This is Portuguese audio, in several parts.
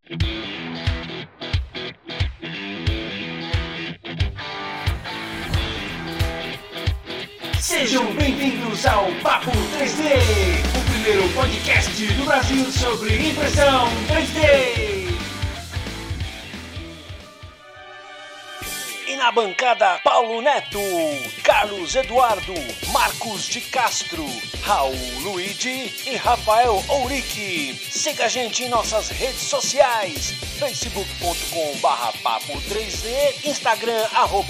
Sejam bem-vindos ao Papo 3D, o primeiro podcast do Brasil sobre impressão 3D. E na bancada, Paulo Neto, Carlos Eduardo, Marcos de Castro, Raul Luigi e Rafael Ourique. Siga a gente em nossas redes sociais, facebook.com/papo3d, Instagram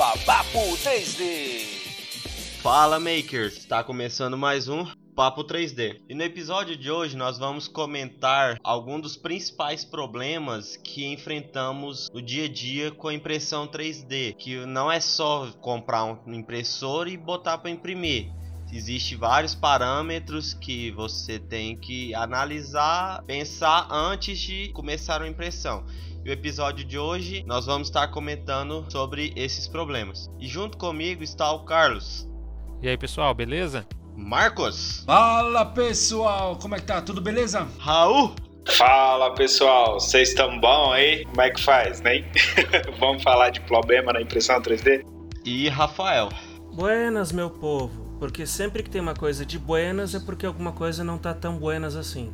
@papo3d. Fala Makers, está começando mais um Papo 3D. E no episódio de hoje nós vamos comentar alguns dos principais problemas que enfrentamos no dia a dia com a impressão 3D, que não é só comprar um impressor e botar para imprimir. Existem vários parâmetros que você tem que analisar, pensar antes de começar a impressão. E o episódio de hoje nós vamos estar comentando sobre esses problemas. E junto comigo está o Carlos. E aí pessoal, beleza? Marcos. Fala pessoal, como é que tá? Tudo beleza? Raul. Fala pessoal, vocês estão bom aí? Como é que faz, né? Vamos falar de problema na impressão 3D? E Rafael. Buenas, meu povo, porque sempre que tem uma coisa de buenas é porque alguma coisa não tá tão buenas assim.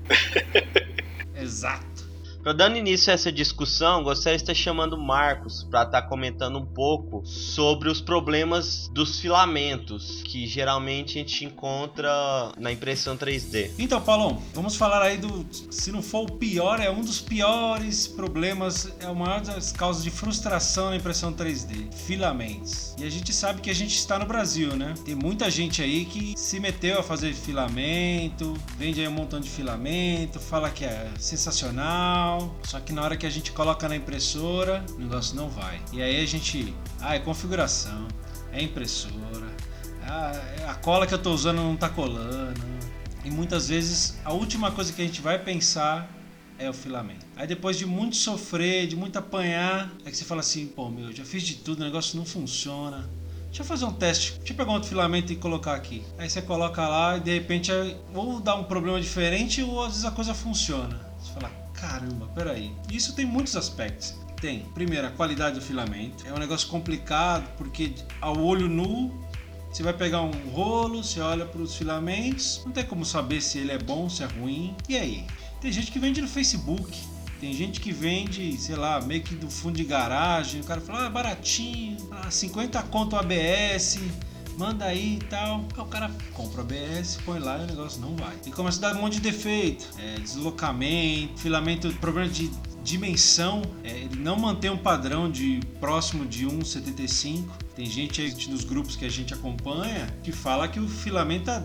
Exato. Para dando início a essa discussão, gostaria de estar chamando o Marcos para estar comentando um pouco sobre os problemas dos filamentos que geralmente a gente encontra na impressão 3D. Então, Paulão, vamos falar aí se não for o pior, é um dos piores problemas, é uma das causas de frustração na impressão 3D, filamentos. E a gente sabe que a gente está no Brasil, né? Tem muita gente aí que se meteu a fazer filamento, vende aí um montão de filamento, fala que é sensacional. Só que na hora que a gente coloca na impressora, o negócio não vai. E aí a gente... é configuração, é impressora, a cola que eu tô usando não tá colando. E muitas vezes a última coisa que a gente vai pensar é o filamento. Aí depois de muito sofrer, de muito apanhar, é que você fala assim, pô meu, já fiz de tudo, o negócio não funciona. Deixa eu fazer um teste, deixa eu pegar outro filamento e colocar aqui. Aí você coloca lá e de repente ou dá um problema diferente ou às vezes a coisa funciona. Você fala, caramba, peraí. Isso tem muitos aspectos. Tem, primeiro, a qualidade do filamento. É um negócio complicado porque ao olho nu, você vai pegar um rolo, você olha para os filamentos, não tem como saber se ele é bom, se é ruim. E aí? Tem gente que vende no Facebook, tem gente que vende, sei lá, meio que do fundo de garagem. O cara fala, baratinho, 50 conto ABS, manda aí e tal. O cara compra o ABS, põe lá e o negócio não vai. E começa a dar um monte de defeito. Deslocamento, filamento, problema de dimensão. Ele não mantém um padrão de próximo de 1,75. Tem gente aí nos grupos que a gente acompanha que fala que o filamento é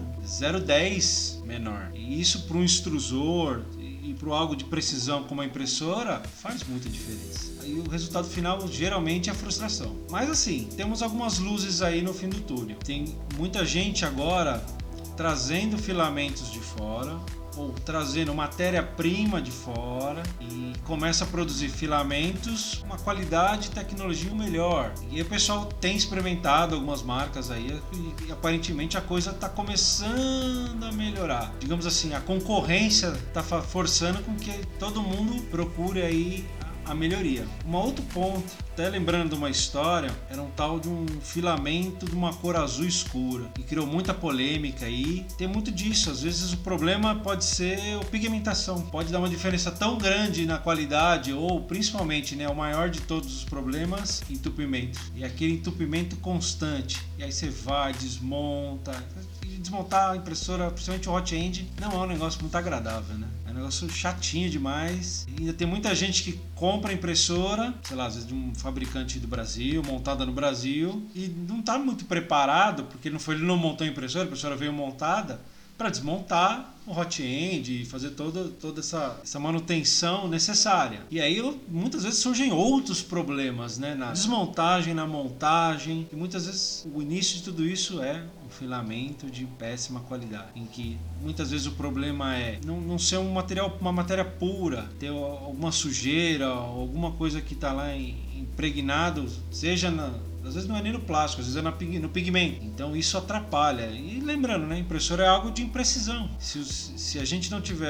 0,10 menor. E isso para um extrusor e para algo de precisão como a impressora faz muita diferença. E o resultado final geralmente é a frustração. Mas assim, temos algumas luzes aí no fim do túnel. Tem muita gente agora trazendo filamentos de fora ou trazendo matéria-prima de fora e começa a produzir filamentos com uma qualidade e tecnologia melhor. E aí o pessoal tem experimentado algumas marcas aí e aparentemente a coisa está começando a melhorar. Digamos assim, a concorrência está forçando com que todo mundo procure aí a melhoria. Um outro ponto, até lembrando de uma história, era um tal de um filamento de uma cor azul escura e criou muita polêmica aí. Tem muito disso, às vezes o problema pode ser a pigmentação, pode dar uma diferença tão grande na qualidade ou principalmente, o maior de todos os problemas, entupimento. E aquele entupimento constante. E aí você vai, desmonta. Desmontar a impressora, principalmente o hot-end, não é um negócio muito agradável, né? É um negócio chatinho demais. E ainda tem muita gente que compra a impressora, sei lá, às vezes de um fabricante do Brasil, montada no Brasil, e não está muito preparado, porque ele não montou a impressora veio montada, para desmontar o hot-end e fazer toda essa manutenção necessária. E aí muitas vezes surgem outros problemas, na desmontagem, na montagem, e muitas vezes o início de tudo isso é um filamento de péssima qualidade, em que muitas vezes o problema é não ser uma matéria pura, ter alguma sujeira, alguma coisa que está lá impregnado, seja às vezes não é nem no plástico, às vezes é no pigmento. Então isso atrapalha. E lembrando, impressora é algo de imprecisão. Se a gente não tiver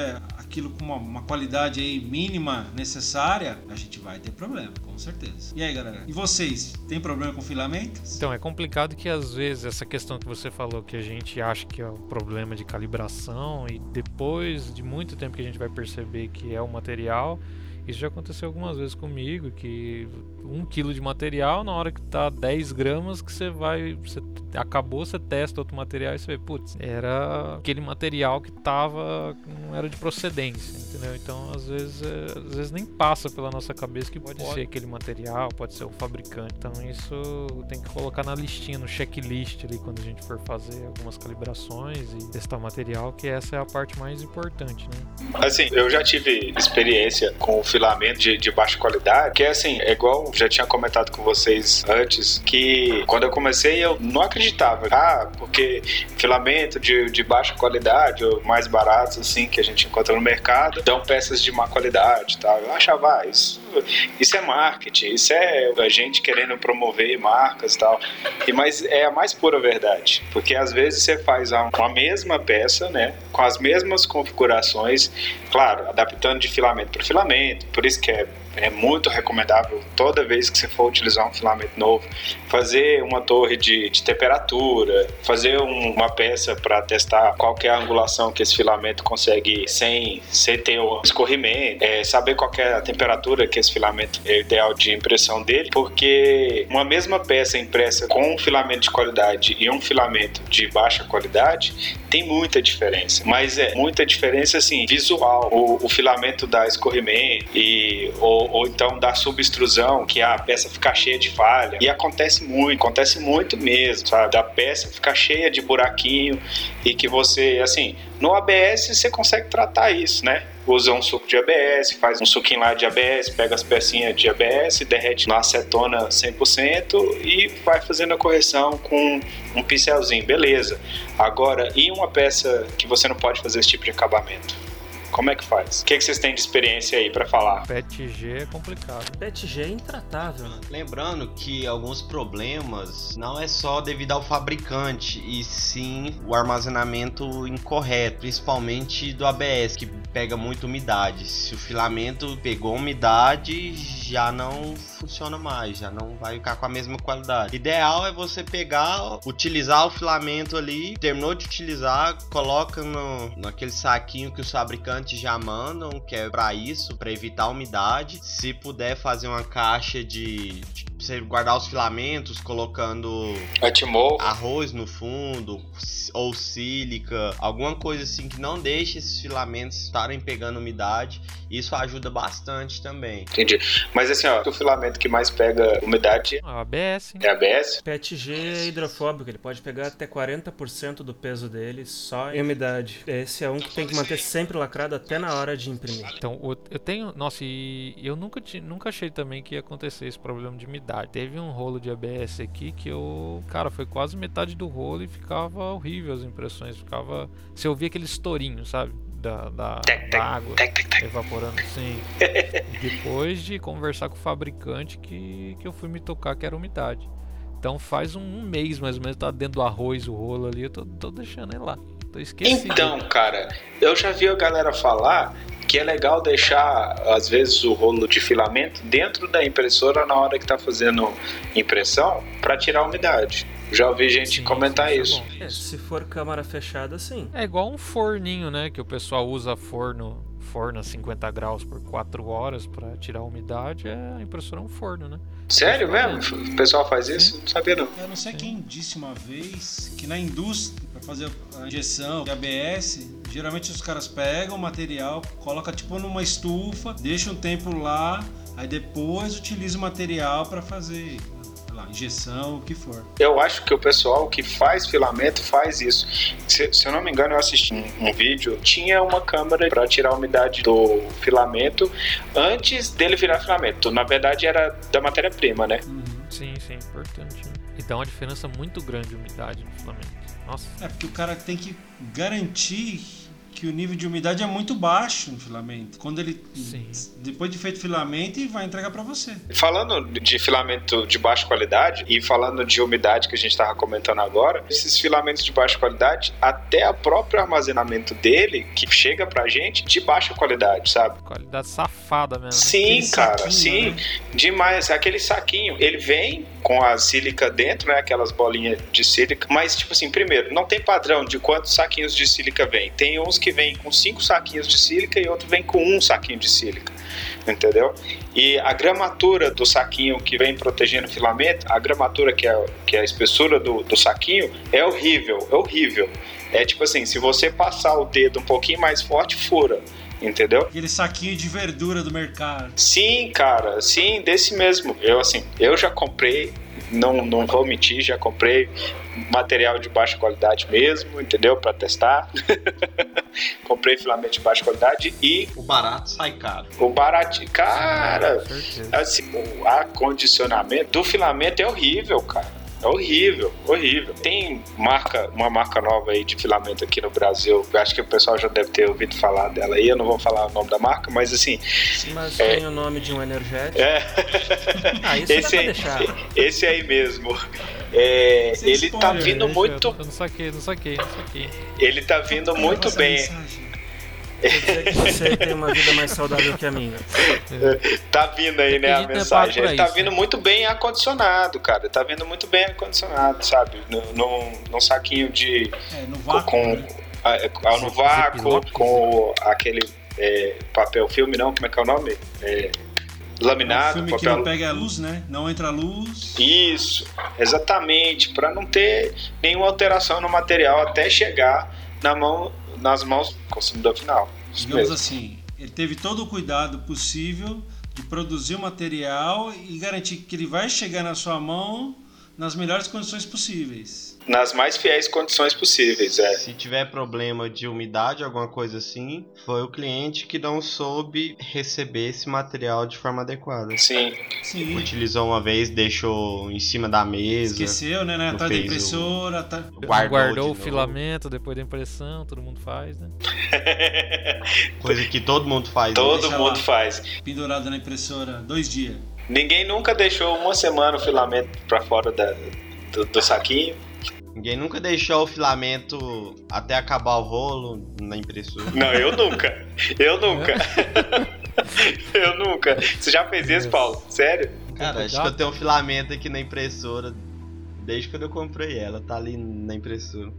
aquilo com uma qualidade aí mínima necessária, a gente vai ter problema, com certeza. E aí, galera? E vocês, tem problema com filamentos? Então, é complicado que às vezes essa questão que você falou, que a gente acha que é o problema de calibração, e depois de muito tempo que a gente vai perceber que é o material. Isso já aconteceu algumas vezes comigo, que 1 kg de material, na hora que tá 10 gramas, que acabou, você testa outro material e você vê, putz, era aquele material que não era de procedência, entendeu? Então, às vezes nem passa pela nossa cabeça que pode ser aquele material, pode ser o fabricante. Então, isso tem que colocar na listinha, no checklist ali, quando a gente for fazer algumas calibrações e testar o material, que essa é a parte mais importante, né? Assim, eu já tive experiência com o filamento de baixa qualidade, que assim, é igual, já tinha comentado com vocês antes, que quando eu comecei eu não acreditava, porque filamento de baixa qualidade ou mais baratos assim, que a gente encontra no mercado, dão peças de má qualidade e tal. Eu achava, isso é marketing, isso é a gente querendo promover marcas e tal, mas é a mais pura verdade, porque às vezes você faz com a mesma peça, né, com as mesmas configurações, claro, adaptando de filamento para filamento. Por isso que é muito recomendável, toda vez que você for utilizar um filamento novo, fazer uma torre de temperatura, fazer uma peça para testar qual que é a angulação que esse filamento consegue sem ter o escorrimento, saber qual que é a temperatura que esse filamento é ideal de impressão dele, porque uma mesma peça impressa com um filamento de qualidade e um filamento de baixa qualidade tem muita diferença, mas é muita diferença assim, visual. O filamento dá escorrimento ou então dá subextrusão, que a peça fica cheia de falha, e acontece muito mesmo, sabe? Da peça ficar cheia de buraquinho, e que você, assim, no ABS você consegue tratar isso, né? Usa um suco de ABS, faz um suquinho lá de ABS, pega as pecinhas de ABS, derrete na acetona 100% e vai fazendo a correção com um pincelzinho, beleza. Agora, e uma peça que você não pode fazer esse tipo de acabamento? Como é que faz? O que vocês têm de experiência aí pra falar? PETG é complicado. PETG é intratável. Lembrando que alguns problemas não é só devido ao fabricante, e sim o armazenamento incorreto, principalmente do ABS, que pega muita umidade. Se o filamento pegou umidade, já não funciona mais, já não vai ficar com a mesma qualidade. Ideal é você pegar, utilizar o filamento ali, terminou de utilizar, coloca naquele saquinho que os fabricantes já mandam, que é para isso, para evitar a umidade. Se puder fazer uma caixa de você guardar os filamentos, colocando arroz no fundo ou sílica, alguma coisa assim que não deixe esses filamentos estarem pegando umidade, isso ajuda bastante também. Entendi. Mas assim, o filamento que mais pega umidade ABS. É ABS? PETG é hidrofóbico, ele pode pegar até 40% do peso dele só em umidade. Esse é um que tem que manter sempre lacrado até na hora de imprimir. Então, eu tenho... Nossa, e eu nunca achei também que ia acontecer esse problema de umidade. Teve um rolo de ABS aqui que foi quase metade do rolo e ficava horrível as impressões. Você ouvia aquele estourinho, sabe? Da água evaporando assim. Depois de conversar com o fabricante que eu fui me tocar que era umidade. Então faz um mês mais ou menos, tá dentro do arroz o rolo ali, eu tô deixando ele lá. Tô esquecido. Então, cara, eu já vi a galera falar que é legal deixar, às vezes, o rolo de filamento dentro da impressora na hora que tá fazendo impressão para tirar a umidade. Já ouvi gente comentar isso. Se for câmara fechada, sim. É igual um forninho, né? Que o pessoal usa forno a 50 graus por 4 horas para tirar a umidade. A impressora é um forno, né? Sério mesmo? O pessoal faz isso? Não sabia não. Eu não sei quem disse uma vez que na indústria, para fazer a injeção de ABS, geralmente os caras pegam o material, colocam tipo numa estufa, deixam um tempo lá, aí depois utiliza o material para fazer injeção, o que for. Eu acho que o pessoal que faz filamento faz isso. Se eu não me engano, eu assisti um vídeo, tinha uma câmara para tirar a umidade do filamento antes dele virar filamento. Na verdade, era da matéria-prima, né? Uhum. Sim, importante. Né? E dá uma diferença muito grande de umidade no filamento. Nossa. É porque o cara tem que garantir que o nível de umidade é muito baixo no filamento. Quando ele, Sim. depois de feito o filamento, vai entregar para você. Falando de filamento de baixa qualidade e falando de umidade que a gente estava comentando agora, esses filamentos de baixa qualidade, até o próprio armazenamento dele, que chega pra gente, de baixa qualidade, sabe? Qualidade safada mesmo. Sim, Aquele cara, saquinho, sim, né? demais. Aquele saquinho, ele vem com a sílica dentro, né? Aquelas bolinhas de sílica. Mas, tipo assim, primeiro, não tem padrão de quantos saquinhos de sílica vem. Tem uns que vem com 5 saquinhos de sílica e outro vem com 1 saquinho de sílica. Entendeu? E a gramatura do saquinho que vem protegendo o filamento, a gramatura que é a espessura do saquinho, é horrível, é horrível. É tipo assim, se você passar o dedo um pouquinho mais forte, fura. Entendeu? Aquele saquinho de verdura do mercado. Sim, cara, sim, desse mesmo. Eu já comprei, não vou mentir, já comprei material de baixa qualidade mesmo, entendeu? Pra testar. Comprei filamento de baixa qualidade e O barato sai caro. o barato, cara, Com certeza. assim, o acondicionamento do filamento é horrível, cara. É horrível, horrível. Tem uma marca nova aí de filamento aqui no Brasil. Eu acho que o pessoal já deve ter ouvido falar dela aí. Eu não vou falar o nome da marca, mas assim. Mas tem o nome de um energético. Ah, isso Esse dá pra aí, deixar. esse aí mesmo. Sem Ele tá spoiler, vindo Deixa, muito. Eu não saquei. Ele tá vindo muito Passa a bem. mensagem. Quer dizer que você tem uma vida mais saudável que a minha. Tá vindo aí, né, a Depende do mensagem. tempo pra Ele tá isso, vindo né? muito bem acondicionado, cara. Tá vindo muito bem acondicionado, sabe? Num saquinho de. No vácuo. Com, né? no vácuo, Ziploc. com aquele papel filme, não? Como é que é o nome? Um Laminado, filme que papel. não pega a luz, né? Não entra a luz. Isso, exatamente, para não ter nenhuma alteração no material até chegar nas mãos do consumidor final. Isso Digamos mesmo. assim, ele teve todo o cuidado possível de produzir o material e garantir que ele vai chegar na sua mão nas melhores condições possíveis. Nas mais fiéis condições possíveis, Se tiver problema de umidade, alguma coisa assim, foi o cliente que não soube receber esse material de forma adequada. Sim, Sim. Utilizou uma vez, deixou em cima da mesa, Esqueceu, né? Não Atrás da fez impressora. Guardou o de novo. filamento depois da impressão, todo mundo faz, né? Coisa que todo mundo faz. né? todo Deixa mundo lá. faz. Pendurado na impressora 2 dias. Ninguém nunca deixou uma semana o filamento para fora do saquinho. Ninguém nunca deixou o filamento até acabar o rolo na impressora. Não, eu nunca. Eu nunca. Você já fez isso, Paulo? Sério? Cara, acho que eu tenho um filamento aqui na impressora desde quando eu comprei ela. Tá ali na impressora.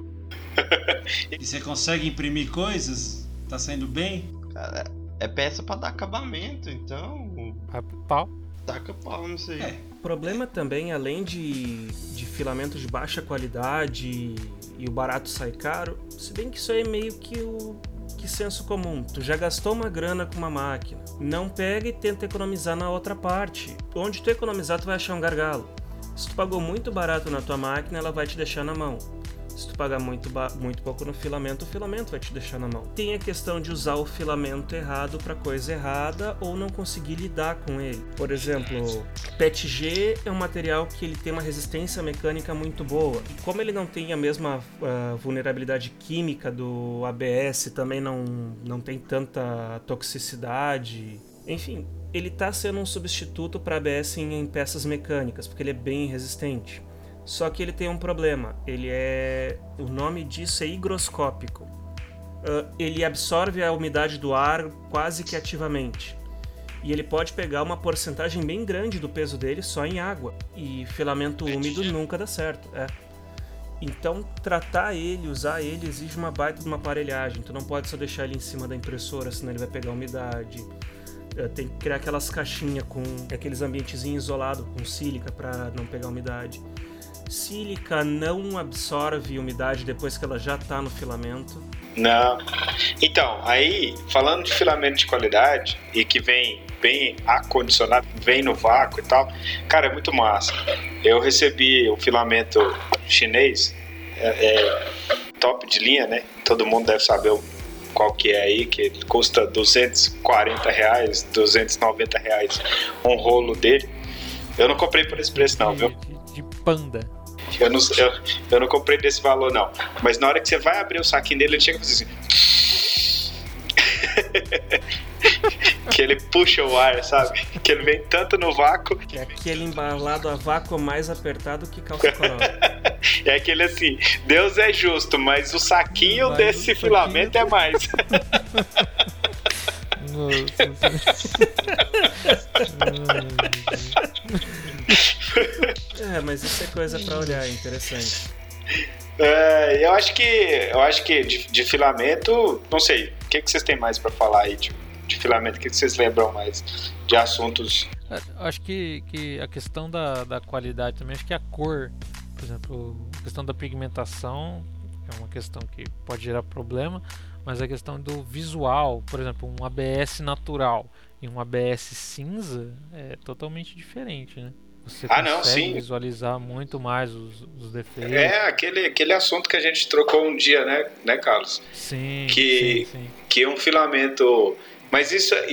E você consegue imprimir coisas? Tá saindo bem? Cara, é peça pra dar acabamento, então Vai pro pau. taca pau, não sei. O problema também, além de filamento de baixa qualidade e o barato sai caro, se bem que isso aí é meio que senso comum. Tu já gastou uma grana com uma máquina, não pega e tenta economizar na outra parte. Onde tu economizar, tu vai achar um gargalo. Se tu pagou muito barato na tua máquina, ela vai te deixar na mão. Se tu pagar muito pouco no filamento, o filamento vai te deixar na mão. Tem a questão de usar o filamento errado para coisa errada ou não conseguir lidar com ele. Por exemplo, PETG é um material que ele tem uma resistência mecânica muito boa. E como ele não tem a mesma vulnerabilidade química do ABS, também não tem tanta toxicidade. Enfim, ele está sendo um substituto para ABS em peças mecânicas, porque ele é bem resistente. Só que ele tem um problema, o nome disso é higroscópico. Ele absorve a umidade do ar quase que ativamente. E ele pode pegar uma porcentagem bem grande do peso dele só em água. E filamento úmido nunca dá certo. Então, tratar ele, usar ele, exige uma baita de uma aparelhagem. Tu não pode só deixar ele em cima da impressora, senão ele vai pegar umidade. Tem que criar aquelas caixinhas com aqueles ambientezinhos isolados com sílica para não pegar umidade. Sílica não absorve umidade depois que ela já está no filamento. Não. Então, aí, falando de filamento de qualidade e que vem bem acondicionado, vem no vácuo e tal, cara, é muito massa. Eu recebi o filamento chinês, top de linha, né? Todo mundo deve saber qual que é aí, que custa R$240, R$290 um rolo dele. Eu não comprei por esse preço não, viu? De panda. Eu não comprei desse valor não. Mas na hora que você vai abrir o saquinho dele, ele chega e faz assim. Que ele puxa o ar, sabe? Que ele vem tanto no vácuo. É aquele embalado a vácuo mais apertado que calça coroa. É aquele assim, Deus é justo, mas o saquinho Mas desse o filamento saquinho- é mais. Mas isso é coisa pra olhar, é interessante. Eu acho que de filamento, não sei, o que vocês têm mais pra falar aí de filamento? O que vocês lembram mais de assuntos? Acho que a questão da qualidade também, acho que a cor, por exemplo, a questão da pigmentação é uma questão que pode gerar problema, mas a questão do visual, por exemplo, um ABS natural e um ABS cinza é totalmente diferente, né? Você consegue não, sim. visualizar muito mais os defeitos. É aquele assunto que a gente trocou um dia, né, Carlos? Sim, Que, sim. que é um filamento. Mas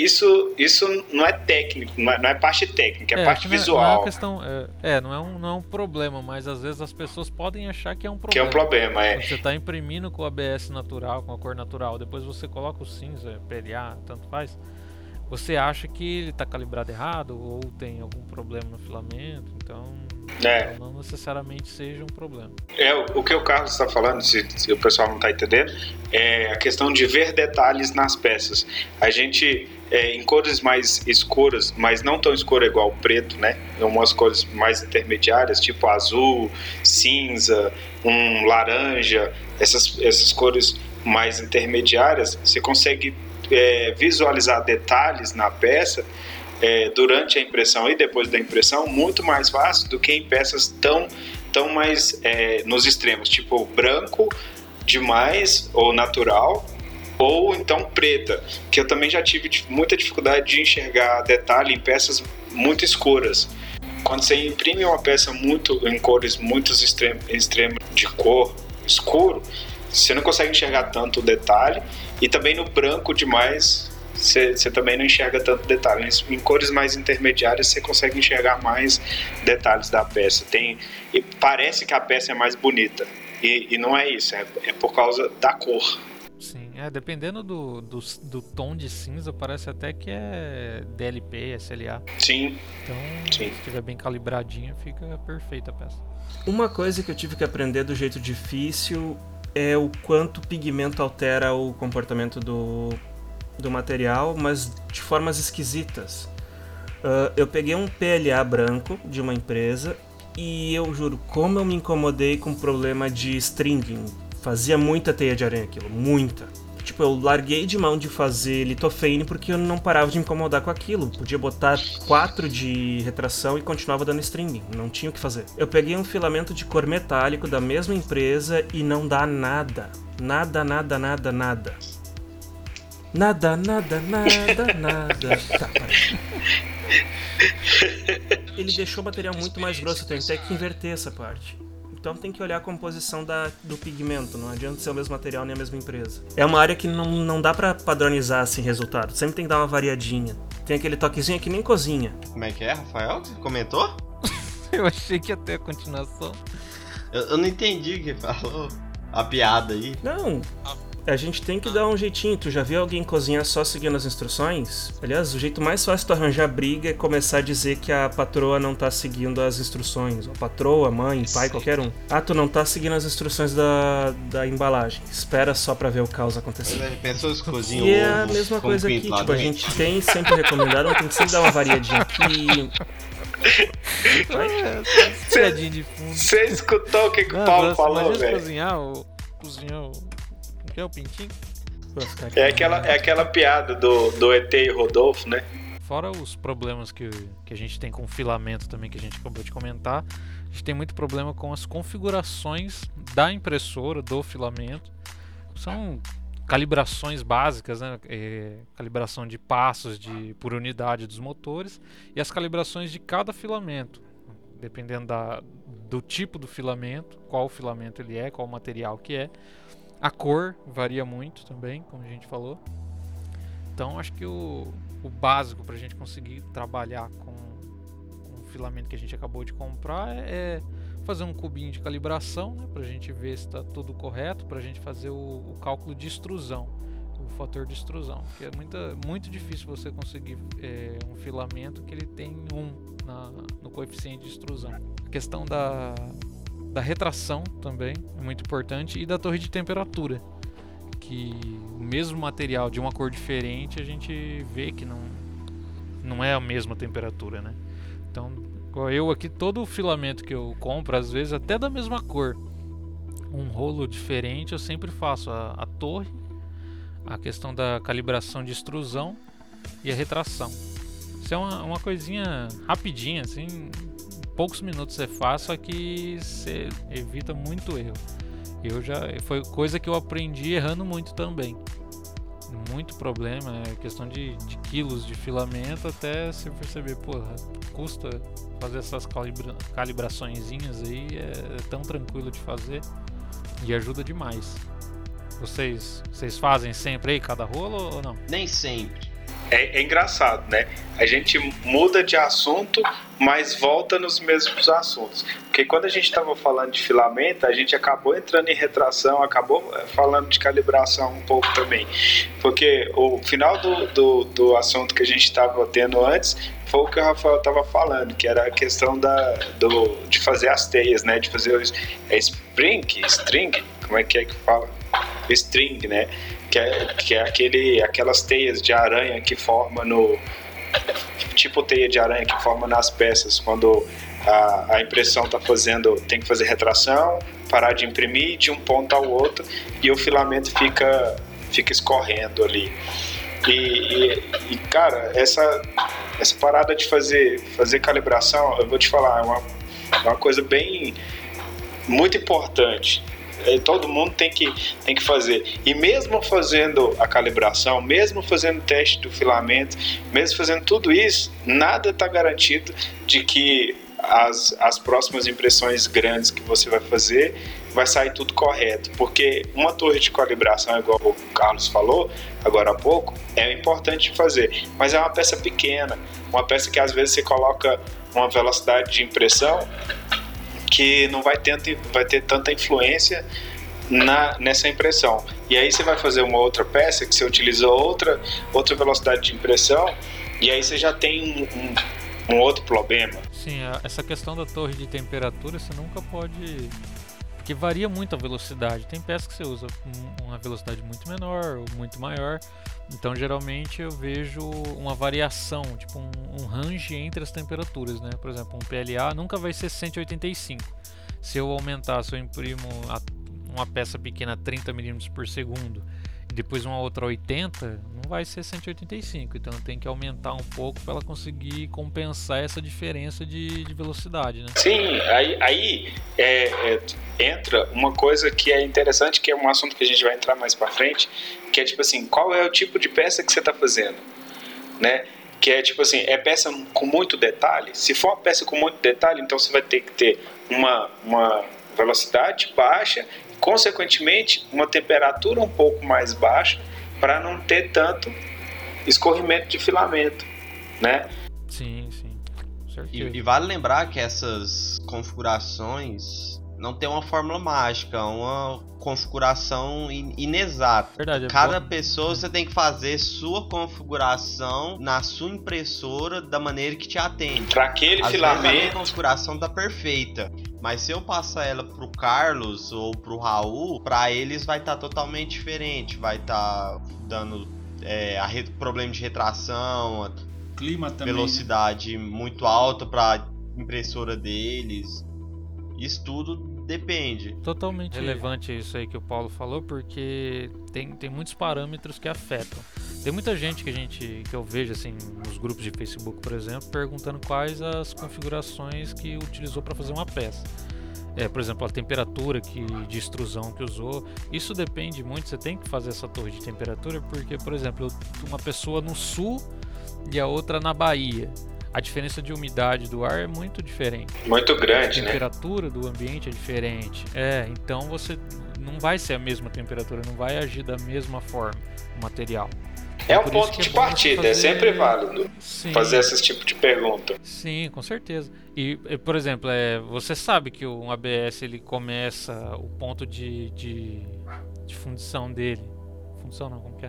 isso não é técnico, não é parte técnica, é parte visual. Não é uma questão, não é um problema, mas às vezes as pessoas podem achar que é um problema. Que é um problema, é. Você está imprimindo com o ABS natural, com a cor natural, depois você coloca o cinza, PLA, tanto faz. Você acha que ele está calibrado errado ou tem algum problema no filamento, então não necessariamente seja um problema. O que o Carlos está falando, se o pessoal não está entendendo, é a questão de ver detalhes nas peças. A gente, em cores mais escuras, mas não tão escura igual o preto, né? Em umas cores mais intermediárias, tipo azul, cinza, um laranja, essas cores mais intermediárias, você consegue visualizar detalhes na peça durante a impressão e depois da impressão muito mais fácil do que em peças tão mais nos extremos, tipo branco demais ou natural, ou então preta, que eu também já tive muita dificuldade de enxergar detalhe em peças muito escuras. Quando você imprime uma peça em cores muito extremas de cor escuro, você não consegue enxergar tanto o detalhe, e também no branco demais você também não enxerga tanto detalhe. Em cores mais intermediárias você consegue enxergar mais detalhes da peça. E parece que a peça é mais bonita, e não é isso, é por causa da cor. Sim, dependendo do tom de cinza, parece até que é DLP, SLA. Sim. Então, Sim. se estiver bem calibradinha, fica perfeita a peça. Uma coisa que eu tive que aprender do jeito difícil é o quanto o pigmento altera o comportamento do material, mas de formas esquisitas. Eu peguei um PLA branco de uma empresa e eu juro, como eu me incomodei com o problema de stringing. Fazia muita teia de aranha aquilo, muita. Tipo, eu larguei de mão de fazer litofane porque eu não parava de me incomodar com aquilo. Podia botar 4 de retração e continuava dando stringing, não tinha o que fazer. Eu peguei um filamento de cor metálico da mesma empresa e não dá nada. Nada. Tá, parei. Ele deixou o material muito mais grosso, eu tenho até que inverter essa parte. Então tem que olhar a composição do pigmento, não adianta ser o mesmo material nem a mesma empresa. É uma área que não dá pra padronizar assim resultado, sempre tem que dar uma variadinha. Tem aquele toquezinho que nem cozinha. Como é que é, Rafael? Você comentou? Eu achei que ia ter a continuação. Eu não entendi o que falou. A piada aí. Não, a gente tem que dar um jeitinho. Tu já viu alguém cozinhar só seguindo as instruções? Aliás, o jeito mais fácil de tu arranjar briga é começar a dizer que a patroa não tá seguindo as instruções. A patroa, mãe, pai, qualquer um. Tu não tá seguindo as instruções da embalagem. Espera só pra ver o caos acontecer. Pessoas que cozinham E é a ovo mesma com coisa aqui, pinto lá tipo, a dentro. gente tem sempre recomendado, mas tem que sempre dar uma variadinha aqui. Piadinha de fundo. Você escutou o que o Paulo falou, Imagina velho? cozinhar o que é o pintinho? Vai ficar aqui. É aquela piada do ET e Rodolfo, né? Fora os problemas que a gente tem com o filamento também, que a gente acabou de comentar, a gente tem muito problema com as configurações da impressora, do filamento. São calibrações básicas, né? Calibração de passos por unidade dos motores e as calibrações de cada filamento, dependendo do tipo do filamento, qual filamento ele é, qual material que é. A cor varia muito também, como a gente falou. Então acho que o básico para a gente conseguir trabalhar com o filamento que a gente acabou de comprar é fazer um cubinho de calibração, né, para a gente ver se está tudo correto, para a gente fazer o cálculo de extrusão. o fator de extrusão, que é muito difícil você conseguir um filamento que ele tem 1 no coeficiente de extrusão. A questão da retração também é muito importante, e da torre de temperatura, que o mesmo material de uma cor diferente a gente vê que não é a mesma temperatura, né? Então, eu aqui, todo o filamento que eu compro, às vezes até da mesma cor, um rolo diferente, eu sempre faço a torre, a questão da calibração de extrusão e a retração. Isso é uma coisinha rapidinha, assim, em poucos minutos você faz, só que você evita muito erro. Foi coisa que eu aprendi errando muito também. Muito problema, é questão de quilos de filamento, até você perceber, porra, custa fazer essas calibraçõezinhas aí, é tão tranquilo de fazer e ajuda demais. Vocês fazem sempre aí cada rolo ou não? Nem sempre. É engraçado, né? A gente muda de assunto, mas volta nos mesmos assuntos. Porque quando a gente estava falando de filamento, a gente acabou entrando em retração, acabou falando de calibração um pouco também. Porque o final do assunto que a gente estava tendo antes foi o que o Rafael estava falando, que era a questão de fazer as teias, né? De fazer string, como é que fala? String, né? Que é aquelas teias de aranha que forma tipo teia de aranha que forma nas peças quando a impressão tem que fazer retração, parar de imprimir de um ponto ao outro e o filamento fica escorrendo ali. E cara, essa parada de fazer calibração, eu vou te falar, é uma coisa bem muito importante. Todo mundo tem que fazer. E mesmo fazendo a calibração, mesmo fazendo o teste do filamento, mesmo fazendo tudo isso, nada está garantido de que as próximas impressões grandes que você vai fazer vai sair tudo correto. Porque uma torre de calibração, igual o Carlos falou agora há pouco, é importante fazer. Mas é uma peça pequena, uma peça que às vezes você coloca uma velocidade de impressão que não vai ter tanta influência nessa impressão. E aí você vai fazer uma outra peça que você utiliza outra velocidade de impressão, e aí você já tem um outro problema. Sim, essa questão da torre de temperatura você nunca pode... Porque varia muito a velocidade. Tem peças que você usa uma velocidade muito menor ou muito maior. Então geralmente eu vejo uma variação, tipo um range entre as temperaturas, né? Por exemplo, um PLA nunca vai ser 185. Se eu imprimo uma peça pequena a 30 mm por segundo e depois uma outra a 80, não vai ser 185. Então tem que aumentar um pouco para ela conseguir compensar essa diferença de velocidade, né? Sim, aí entra uma coisa que é interessante, que é um assunto que a gente vai entrar mais para frente, que é tipo assim, qual é o tipo de peça que você está fazendo, né? Que é tipo assim, é peça com muito detalhe? Se for uma peça com muito detalhe, então você vai ter que ter uma velocidade baixa, consequentemente uma temperatura um pouco mais baixa, para não ter tanto escorrimento de filamento, né? Sim. E vale lembrar que essas configurações não tem uma fórmula mágica, uma configuração inexata. Verdade, Cada pessoa você tem que fazer sua configuração na sua impressora da maneira que te atende. Para aquele Às filamento, vezes a minha configuração tá perfeita, mas se eu passar ela pro Carlos ou pro Raul, para eles vai estar totalmente diferente, vai estar dando problema de retração, Clima também, velocidade muito alta para impressora deles. Isso tudo depende. Totalmente relevante isso aí que o Paulo falou, porque tem muitos parâmetros que afetam. Tem muita gente que eu vejo assim nos grupos de Facebook, por exemplo, perguntando quais as configurações que utilizou para fazer uma peça. Por exemplo, a temperatura de extrusão que usou. Isso depende muito, você tem que fazer essa torre de temperatura, porque, por exemplo, uma pessoa no sul e a outra na Bahia, a diferença de umidade do ar é muito diferente. Muito grande, né? A temperatura do ambiente é diferente. Então você não vai ser a mesma temperatura, não vai agir da mesma forma o material. É um ponto de partida, é sempre válido fazer esse tipo de pergunta. Sim, com certeza. E por exemplo, você sabe que um ABS ele começa o ponto de fundição dele. Fundição não, como que é?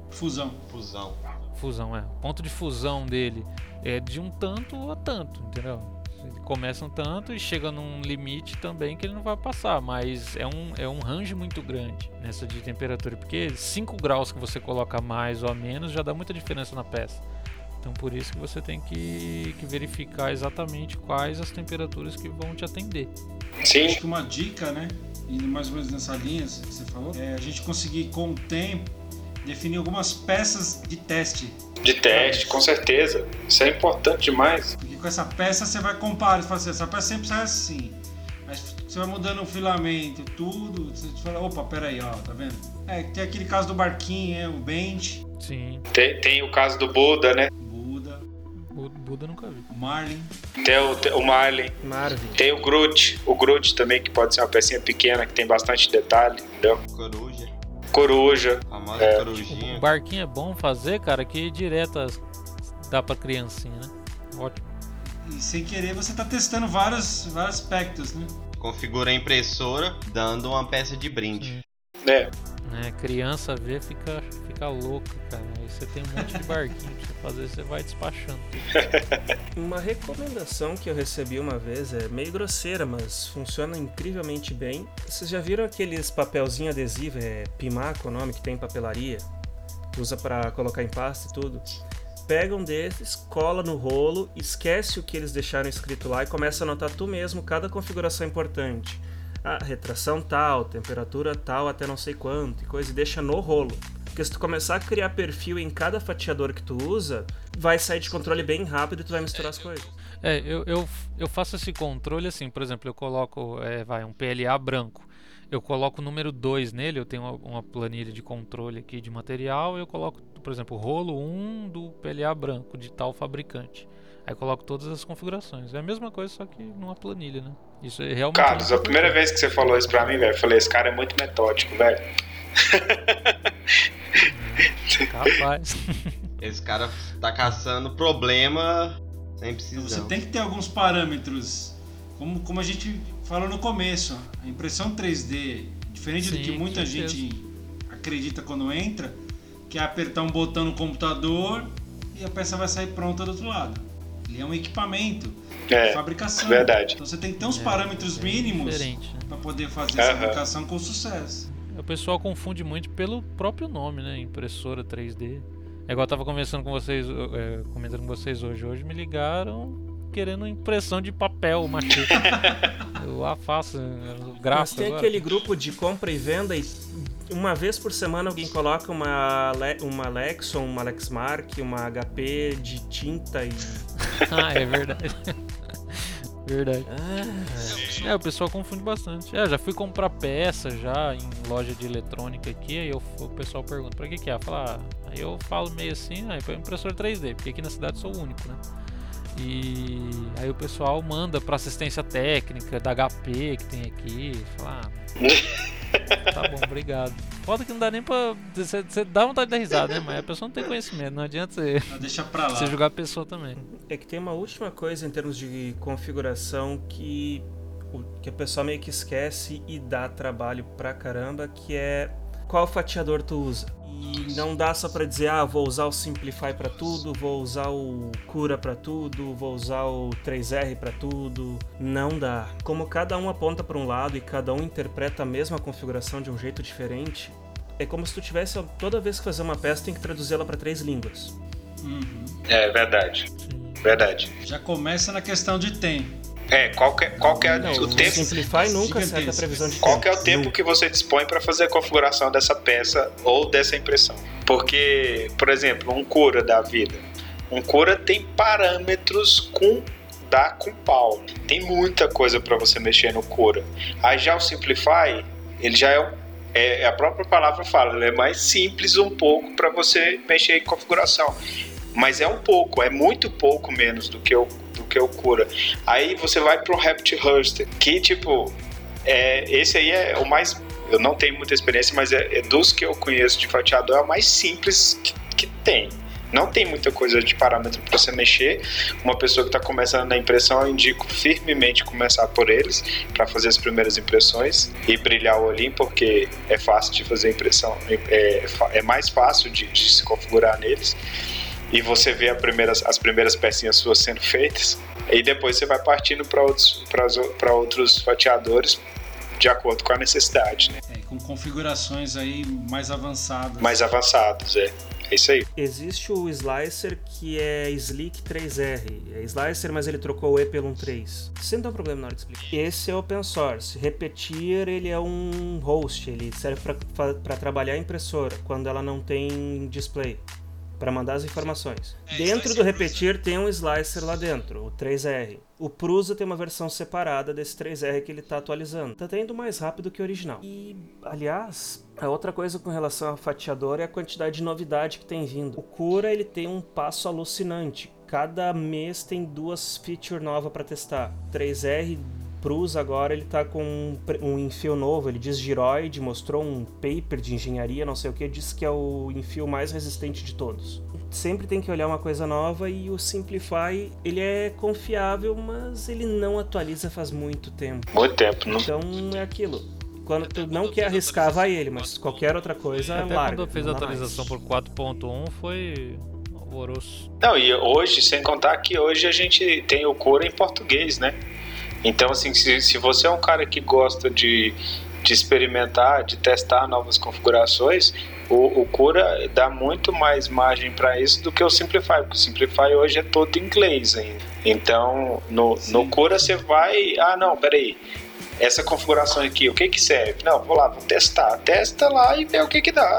Fusão. Fusão, ponto de fusão dele é de um tanto a tanto, entendeu? Ele começa um tanto e chega num limite também que ele não vai passar, mas é um range muito grande nessa de temperatura, porque 5 graus que você coloca mais ou a menos já dá muita diferença na peça. Então por isso que você tem que verificar exatamente quais as temperaturas que vão te atender. Sim. Acho que uma dica, né, indo mais ou menos nessa linha que você falou, é a gente conseguir com o tempo definir algumas peças de teste. De teste, com certeza. Isso é importante demais. Porque com essa peça você vai comparar, você fala assim, essa peça sempre sai assim. Mas você vai mudando o filamento, tudo, você fala, opa, peraí, ó, tá vendo? Tem aquele caso do barquinho, o bench. Sim. Tem o caso do Buda, né? Buda nunca vi. O Marlin. Tem o Marlin. Marvin. Tem o Groot. O Groot também, que pode ser uma pecinha pequena, que tem bastante detalhe, entendeu? Coruja. A famosa corujinha. O barquinho é bom fazer, cara, que direto dá pra criancinha, né? Ótimo. E sem querer você tá testando vários aspectos, né? Configura a impressora, dando uma peça de brinde. Criança vê, fica louca, cara. Aí você tem um monte de barquinho pra você fazer, você vai despachando. Uma recomendação que eu recebi uma vez é meio grosseira, mas funciona incrivelmente bem. Vocês já viram aqueles papelzinho adesivo, Pimaco o nome, que tem em papelaria? Que usa pra colocar em pasta e tudo. Pega um desses, cola no rolo, esquece o que eles deixaram escrito lá e começa a anotar tu mesmo cada configuração importante. Retração tal, temperatura tal até não sei quanto e coisa, e deixa no rolo. Porque se tu começar a criar perfil em cada fatiador que tu usa, vai sair de controle bem rápido e tu vai misturar as coisas. Eu faço esse controle assim, por exemplo, eu coloco um PLA branco. Eu coloco o número 2 nele, eu tenho uma planilha de controle aqui de material, eu coloco, por exemplo, rolo 1 do PLA branco de tal fabricante. Aí eu coloco todas as configurações. É a mesma coisa, só que numa planilha, né? Isso é realmente... Carlos, a primeira vez que você falou isso pra mim, velho, eu falei, esse cara é muito metódico, velho. Capaz. Esse cara tá caçando problema sem precisão. Então você tem que ter alguns parâmetros, como a gente falou no começo. A impressão 3D, diferente do que muita gente acredita quando entra, que é apertar um botão no computador e a peça vai sair pronta do outro lado. Ele é um equipamento de fabricação. Verdade. Então você tem que ter uns parâmetros mínimos, né, para poder fazer essa aplicação com sucesso. O pessoal confunde muito pelo próprio nome, né? Impressora 3D. É igual eu tava comentando com vocês hoje. Hoje me ligaram querendo impressão de papel, machê. Eu faço gráfico. Mas tem aquele grupo de compra e venda e uma vez por semana alguém coloca uma Lexon, uma Lexmark, uma HP de tinta e... É verdade. Verdade. O pessoal confunde bastante. Já fui comprar peça já em loja de eletrônica aqui, aí o pessoal pergunta, pra que é? Aí eu falo meio assim, foi impressora 3D, porque aqui na cidade sou o único, né? E aí o pessoal manda pra assistência técnica da HP que tem aqui, fala, tá bom, obrigado. Foda que não dá nem pra... Você dá vontade de dar risada, né? Mas a pessoa não tem conhecimento, não adianta deixa pra lá. Você julgar a pessoa também. É que tem uma última coisa em termos de configuração que a pessoa meio que esquece e dá trabalho pra caramba, que é qual fatiador tu usa. E não dá só pra dizer, vou usar o Simplify pra tudo, vou usar o Cura pra tudo, vou usar o 3R pra tudo. Não dá. Como cada um aponta pra um lado e cada um interpreta a mesma configuração de um jeito diferente, é como se tu tivesse, toda vez que fazer uma peça, tem que traduzir ela pra 3 línguas. É verdade. Verdade. Já começa na questão de tempo. Qual que é o tempo? O Simplify nunca acerta a previsão de tempo. Qual que é o tempo que você dispõe para fazer a configuração dessa peça ou dessa impressão? Porque, por exemplo, um Cura da vida. Um Cura tem parâmetros com pau. Tem muita coisa para você mexer no Cura. Aí já o Simplify, ele já a própria palavra fala, ele é mais simples um pouco para você mexer em configuração. Mas é muito pouco menos do que o Cura. Aí você vai pro Rapt-Hurster, que esse aí é o mais, eu não tenho muita experiência, mas dos que eu conheço de fatiador é o mais simples que tem. não tem muita coisa de parâmetro para você mexer. Uma pessoa que está começando na impressão, eu indico firmemente começar por eles, para fazer as primeiras impressões e brilhar o olhinho, porque é fácil de fazer impressão, é mais fácil de se configurar neles. E você vê as primeiras pecinhas suas sendo feitas, e depois você vai partindo para outros fatiadores de acordo com a necessidade, né? Com configurações aí mais avançadas. Mais avançados, é isso aí. Existe o Slicer que é Slick 3R. É Slicer, mas ele trocou o E pelo 3. Sempre dá um problema na hora de explicar. Esse é open source. Repetir, ele é um host. Ele serve para trabalhar a impressora quando ela não tem display, para mandar as informações. Dentro do Repetir tem um Slicer lá dentro, o 3R. O Prusa tem uma versão separada desse 3R que ele está atualizando. Tá indo mais rápido que o original. E, aliás, a outra coisa com relação ao fatiador é a quantidade de novidade que tem vindo. O Cura, ele tem um passo alucinante. Cada mês tem 2 features novas para testar. 3R Prusa agora ele tá com um enfio novo, ele diz giroide, mostrou um paper de engenharia, não sei o que, disse que é o enfio mais resistente de todos. Sempre tem que olhar uma coisa nova, e o Simplify, ele é confiável, mas ele não atualiza faz muito tempo. Muito tempo, não? Então é aquilo. Quando tu não quer arriscar, vai ele, mas qualquer outra coisa, até larga. Quando fez a atualização por 4.1 foi horroroso. Não, e hoje, sem contar que hoje a gente tem o Cura em português, né? Então, assim, se você é um cara que gosta de experimentar, de testar novas configurações, o Cura dá muito mais margem para isso do que o Simplify, porque o Simplify hoje é todo em inglês ainda. Então, no Cura você vai... Ah, não, peraí. Essa configuração aqui, o que serve? Não, vou lá, vou testar. Testa lá e vê o que dá,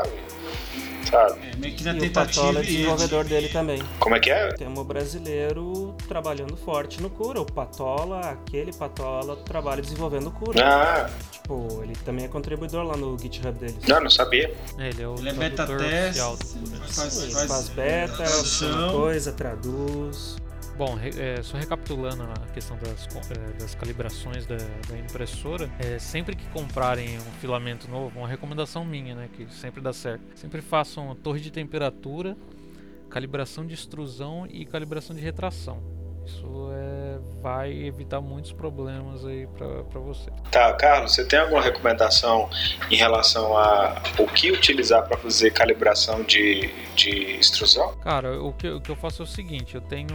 sabe? Meio que na E o tentativa Patola é desenvolvedor dele também. Como é que é? Temos brasileiro trabalhando forte no Cura. O Patola, trabalha desenvolvendo o Cura. Ah, Tipo, ele também é contribuidor lá no GitHub deles. não sabia. Ele é o Ele é beta tradutor teste, oficial do Cura. Ele faz beta, tradução. coisa, traduz. Bom, só recapitulando a questão das calibrações da impressora, sempre que comprarem um filamento novo, uma recomendação minha, né, que sempre dá certo, sempre façam torre de temperatura, calibração de extrusão e calibração de retração. Isso vai evitar muitos problemas aí para você. Tá, Carlos, você tem alguma recomendação em relação a o que utilizar para fazer calibração de extrusão? Cara, o que eu faço é o seguinte,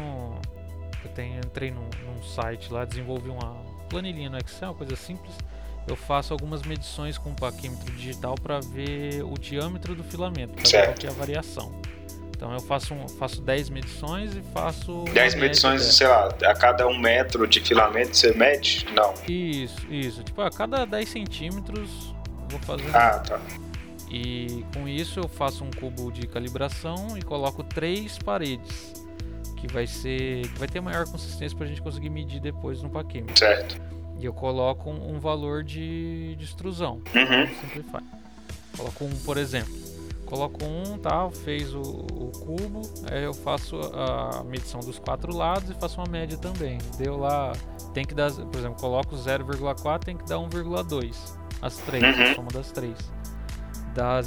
entrei num site lá, desenvolvi uma planilhinha no Excel, uma coisa simples. Eu faço algumas medições com um paquímetro digital para ver o diâmetro do filamento, para ver qual que é a variação. Então eu faço 10 medições e faço... 10 medições, sei lá, a cada 1 metro de filamento você mede? Não. Isso. Tipo, a cada 10 centímetros eu vou fazer... Ah, tá. E com isso eu faço um cubo de calibração e coloco 3 paredes, que vai ter maior consistência para a gente conseguir medir depois no paquímetro. Certo. E eu coloco um valor de extrusão. Uhum. Simplify. Coloco por exemplo. Coloco tal, fez o cubo, aí eu faço a medição dos 4 lados e faço uma média também. Deu lá, tem que dar, por exemplo, coloco 0,4, tem que dar 1,2. As 3, a soma das 3. Dá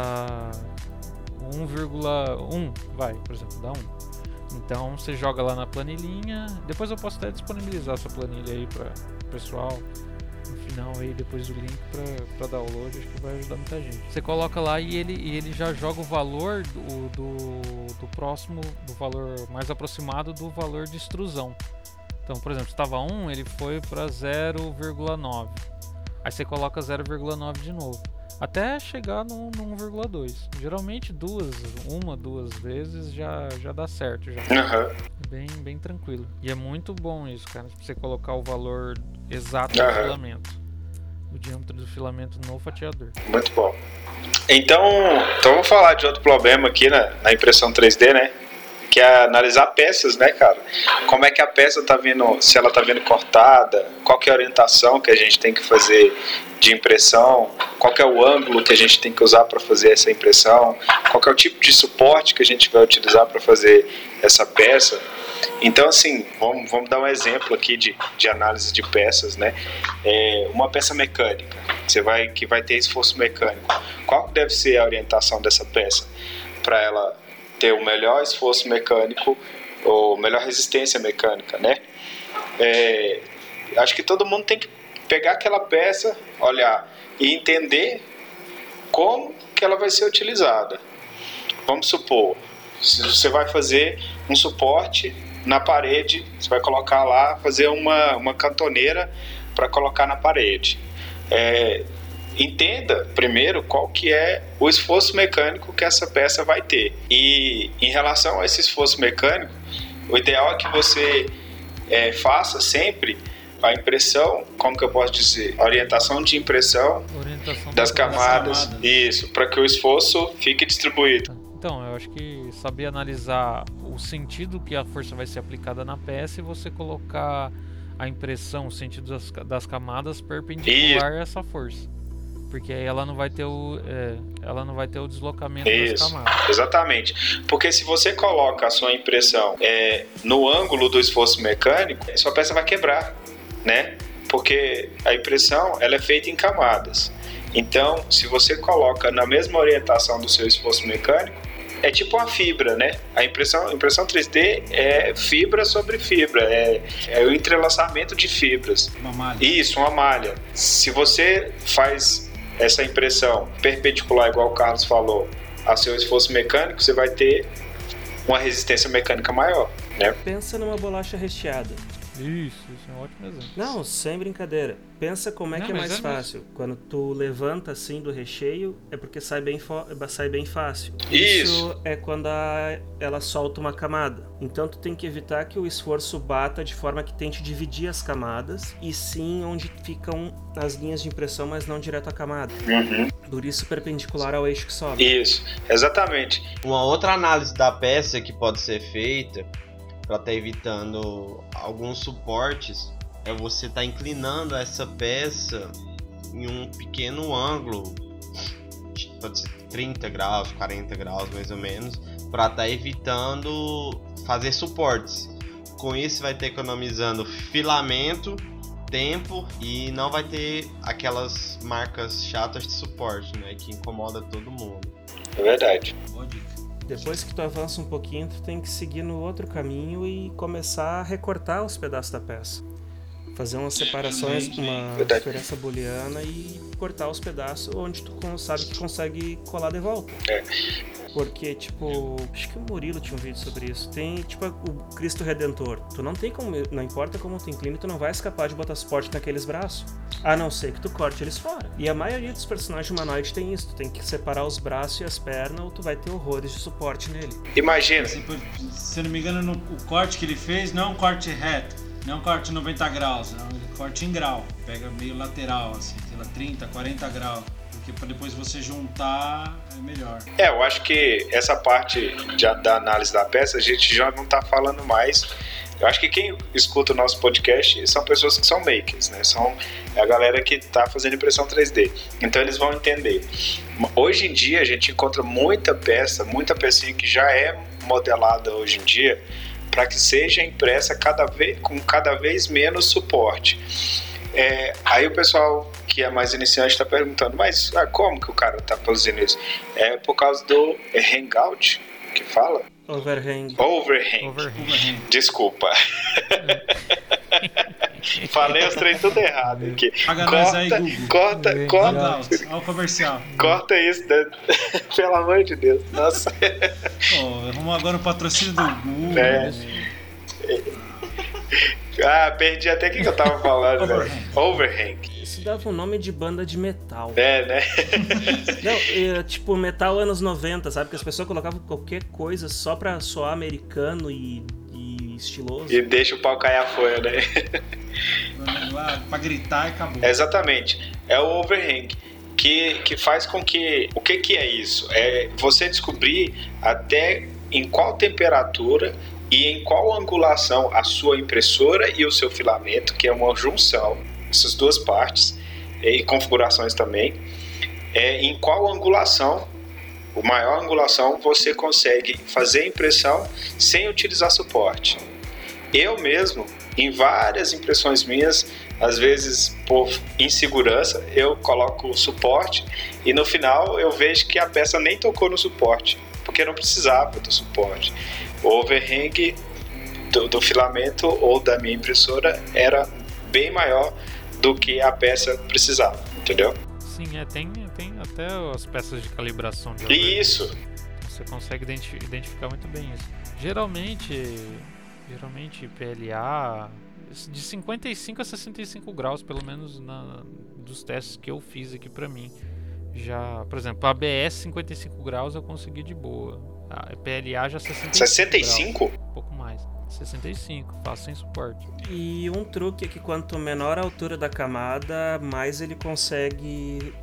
1,1, vai, por exemplo, dá 1. Então você joga lá na planilhinha, depois eu posso até disponibilizar essa planilha aí para o pessoal. No final aí, depois o link para download, acho que vai ajudar muita gente. Você coloca lá e ele já joga o valor do próximo, do valor mais aproximado do valor de extrusão. Então, por exemplo, se estava 1, ele foi para 0,9. Aí você coloca 0,9 de novo, até chegar no 1,2. Geralmente uma, duas vezes já dá certo. Já. Bem tranquilo. E é muito bom isso, cara, você colocar o valor exato do filamento, o diâmetro do filamento no fatiador. Muito bom. Então vamos falar de outro problema aqui na impressão 3D, né? Que é analisar peças, né, cara? Como é que a peça tá vindo, se ela tá vindo cortada, qual que é a orientação que a gente tem que fazer de impressão, qual que é o ângulo que a gente tem que usar para fazer essa impressão, qual que é o tipo de suporte que a gente vai utilizar para fazer essa peça. Então, assim, vamos dar um exemplo aqui de análise de peças, né? Uma peça mecânica, que vai ter esforço mecânico. Qual que deve ser a orientação dessa peça para ela ter o melhor esforço mecânico ou melhor resistência mecânica, né? Acho que todo mundo tem que pegar aquela peça, olhar e entender como que ela vai ser utilizada. Vamos supor, se você vai fazer um suporte na parede, você vai colocar lá, fazer uma cantoneira para colocar na parede. Entenda primeiro qual que é o esforço mecânico que essa peça vai ter. E em relação a esse esforço mecânico, o ideal é que você faça sempre a impressão, como que eu posso dizer? A orientação de impressão das camadas. Isso, para que o esforço fique distribuído. Então, eu acho que saber analisar o sentido que a força vai ser aplicada na peça e você colocar a impressão, o sentido das camadas perpendicular a essa força. Porque aí ela não vai ter o deslocamento das camadas. Exatamente. Porque se você coloca a sua impressão no ângulo do esforço mecânico, sua peça vai quebrar, né? Porque a impressão ela é feita em camadas. Então, se você coloca na mesma orientação do seu esforço mecânico, é tipo uma fibra, né? A impressão 3D é fibra sobre fibra, é o entrelaçamento de fibras. Uma malha. Isso, uma malha. Se você faz essa impressão perpendicular, igual o Carlos falou, a seu esforço mecânico, você vai ter uma resistência mecânica maior, né? Pensa numa bolacha recheada. Isso é um ótimo exemplo. Não, sem brincadeira. Pensa como que é mais fácil. Quando tu levanta assim do recheio, é porque sai bem fácil. Isso é quando ela solta uma camada. Então tu tem que evitar que o esforço bata de forma que tente dividir as camadas, e sim onde ficam as linhas de impressão, mas não direto à camada. Por isso perpendicular ao eixo que sobe. Isso, exatamente. Uma outra análise da peça que pode ser feita para estar evitando alguns suportes é você estar inclinando essa peça em um pequeno ângulo, pode ser 30 graus, 40 graus mais ou menos, para estar evitando fazer suportes. Com isso vai ter economizando filamento, tempo, e não vai ter aquelas marcas chatas de suporte, né, que incomoda todo mundo. É verdade. Boa dica. Depois que tu avança um pouquinho, tu tem que seguir no outro caminho e começar a recortar os pedaços da peça. Fazer umas separações, uma diferença booleana e cortar os pedaços onde tu sabe que consegue colar de volta. Porque, tipo, acho que o Murilo tinha um vídeo sobre isso. Tem, tipo, o Cristo Redentor. Tu não tem como, não importa como tu inclina, tu não vai escapar de botar suporte naqueles braços. A não ser que tu corte eles fora. E a maioria dos personagens humanoides tem isso. Tu tem que separar os braços e as pernas ou tu vai ter horrores de suporte nele. Imagina. Se eu não me engano, o corte que ele fez não é um corte reto, não é um corte 90 graus, não, ele corte em grau. Pega meio lateral, assim, sei lá, 30, 40 graus. Porque para depois você juntar é melhor. Eu acho que essa parte da análise da peça a gente já não está falando mais. Eu acho que quem escuta o nosso podcast são pessoas que são makers, né? São a galera que está fazendo impressão 3D. Então eles vão entender. Hoje em dia a gente encontra muita pecinha que já é modelada hoje em dia para que seja impressa com cada vez menos suporte. Aí o pessoal que é mais iniciante está perguntando, mas como que o cara está produzindo isso? É por causa do hangout que fala? Overhang. Desculpa. Falei os trem tudo errado aqui. Paga nós aí, Google. Corta. Olha o comercial. Corta isso, né? Pelo amor de Deus. Nossa. Arrumou agora o patrocínio do Google. Perdi até o que eu tava falando, velho. Overhang. Isso dava um nome de banda de metal. Né? Não, tipo metal anos 90, sabe? Que as pessoas colocavam qualquer coisa só pra soar americano e estiloso. E deixa o pau cair a folha, né? Lá, pra gritar e acabou. Exatamente. É o overhang. Que faz com que... O que é isso? É você descobrir até em qual temperatura e em qual angulação a sua impressora e o seu filamento, que é uma junção, essas duas partes, e configurações também, em qual angulação, o maior angulação, você consegue fazer impressão sem utilizar suporte. Eu mesmo, em várias impressões minhas, às vezes por insegurança, eu coloco o suporte e no final eu vejo que a peça nem tocou no suporte, porque não precisava do suporte. O overhang do filamento ou da minha impressora era bem maior do que a peça precisava, entendeu? Sim, tem até as peças de calibração de Isso. Você consegue identificar muito bem isso. Geralmente PLA de 55 a 65 graus, pelo menos dos testes que eu fiz aqui pra mim. Já, por exemplo, a ABS 55 graus eu consegui de boa. A PLA já 65? Graus, um pouco mais. 65, faço sem suporte. E um truque é que quanto menor a altura da camada, mais ele consegue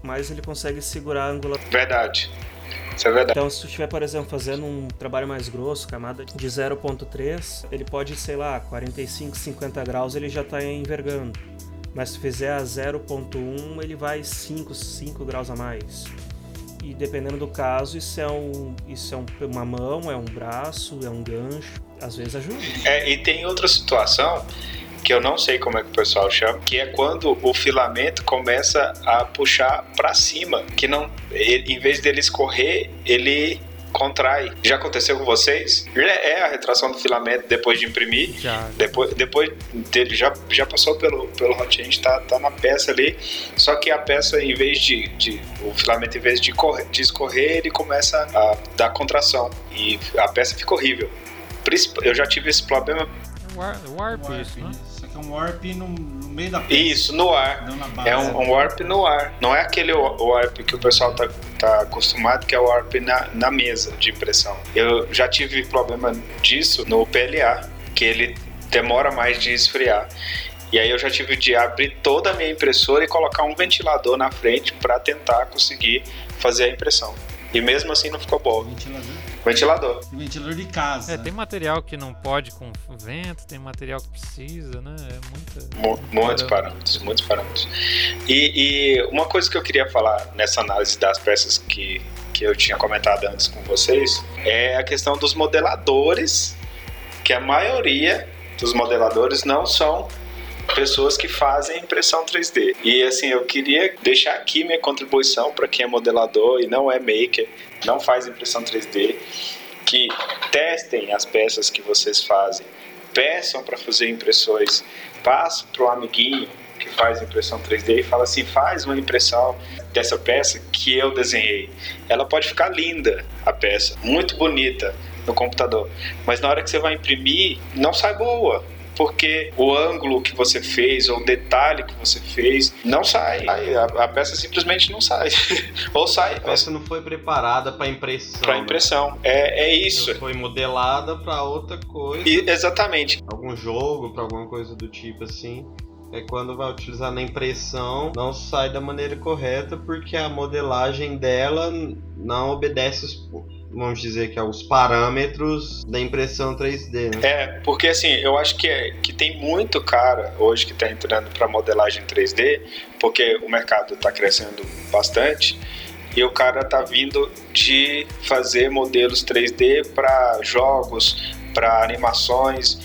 segurar a angulação. Verdade. Isso é verdade. Então, se tu estiver, por exemplo, fazendo um trabalho mais grosso, camada de 0.3, ele pode, 45, 50 graus, ele já está envergando. Mas se fizer a 0.1, ele vai 5 graus a mais. E dependendo do caso, isso é uma mão, é um braço, é um gancho. Às vezes ajuda. E tem outra situação que eu não sei como é que o pessoal chama, que é quando o filamento começa a puxar para cima, que não, em vez dele escorrer, ele contrai. Já aconteceu com vocês? É a retração do filamento depois de imprimir. Já. Depois dele já passou pelo hot end, tá na peça ali. Só que a peça, em vez o filamento, em vez de escorrer, ele começa a dar contração e a peça fica horrível. Eu já tive esse problema. Warp, isso, né? Só que é um warp no meio da peça. Isso, no ar. Não na base. É um warp no ar. Não é aquele warp que o pessoal tá acostumado, que é o warp na mesa de impressão. Eu já tive problema disso no PLA, que ele demora mais de esfriar. E aí eu já tive de abrir toda a minha impressora e colocar um ventilador na frente para tentar conseguir fazer a impressão. E mesmo assim não ficou bom. Ventilador. Ventilador de casa. Tem material que não pode com vento, tem material que precisa, né? Muitos parâmetros. E uma coisa que eu queria falar nessa análise das peças que eu tinha comentado antes com vocês é a questão dos modeladores, que a maioria dos modeladores não são pessoas que fazem impressão 3D. E assim, eu queria deixar aqui minha contribuição para quem é modelador e não é maker, não faz impressão 3D, que testem as peças que vocês fazem, peçam para fazer impressões, passem para um amiguinho que faz impressão 3D e fala assim, faz uma impressão dessa peça que eu desenhei. Ela pode ficar linda, a peça, muito bonita no computador, mas na hora que você vai imprimir, não sai boa. Porque o ângulo que você fez, ou o detalhe que você fez, não sai. A peça simplesmente não sai. Ou sai. A peça não foi preparada para impressão. Para impressão. Né? É isso. Ela foi modelada para outra coisa. Exatamente. Algum jogo, para alguma coisa do tipo assim. É quando vai utilizar na impressão, não sai da maneira correta, porque a modelagem dela não obedece vamos dizer que é os parâmetros da impressão 3D, né? Porque assim, eu acho que tem muito cara hoje que está entrando para modelagem 3D, porque o mercado está crescendo bastante e o cara está vindo de fazer modelos 3D para jogos, para animações,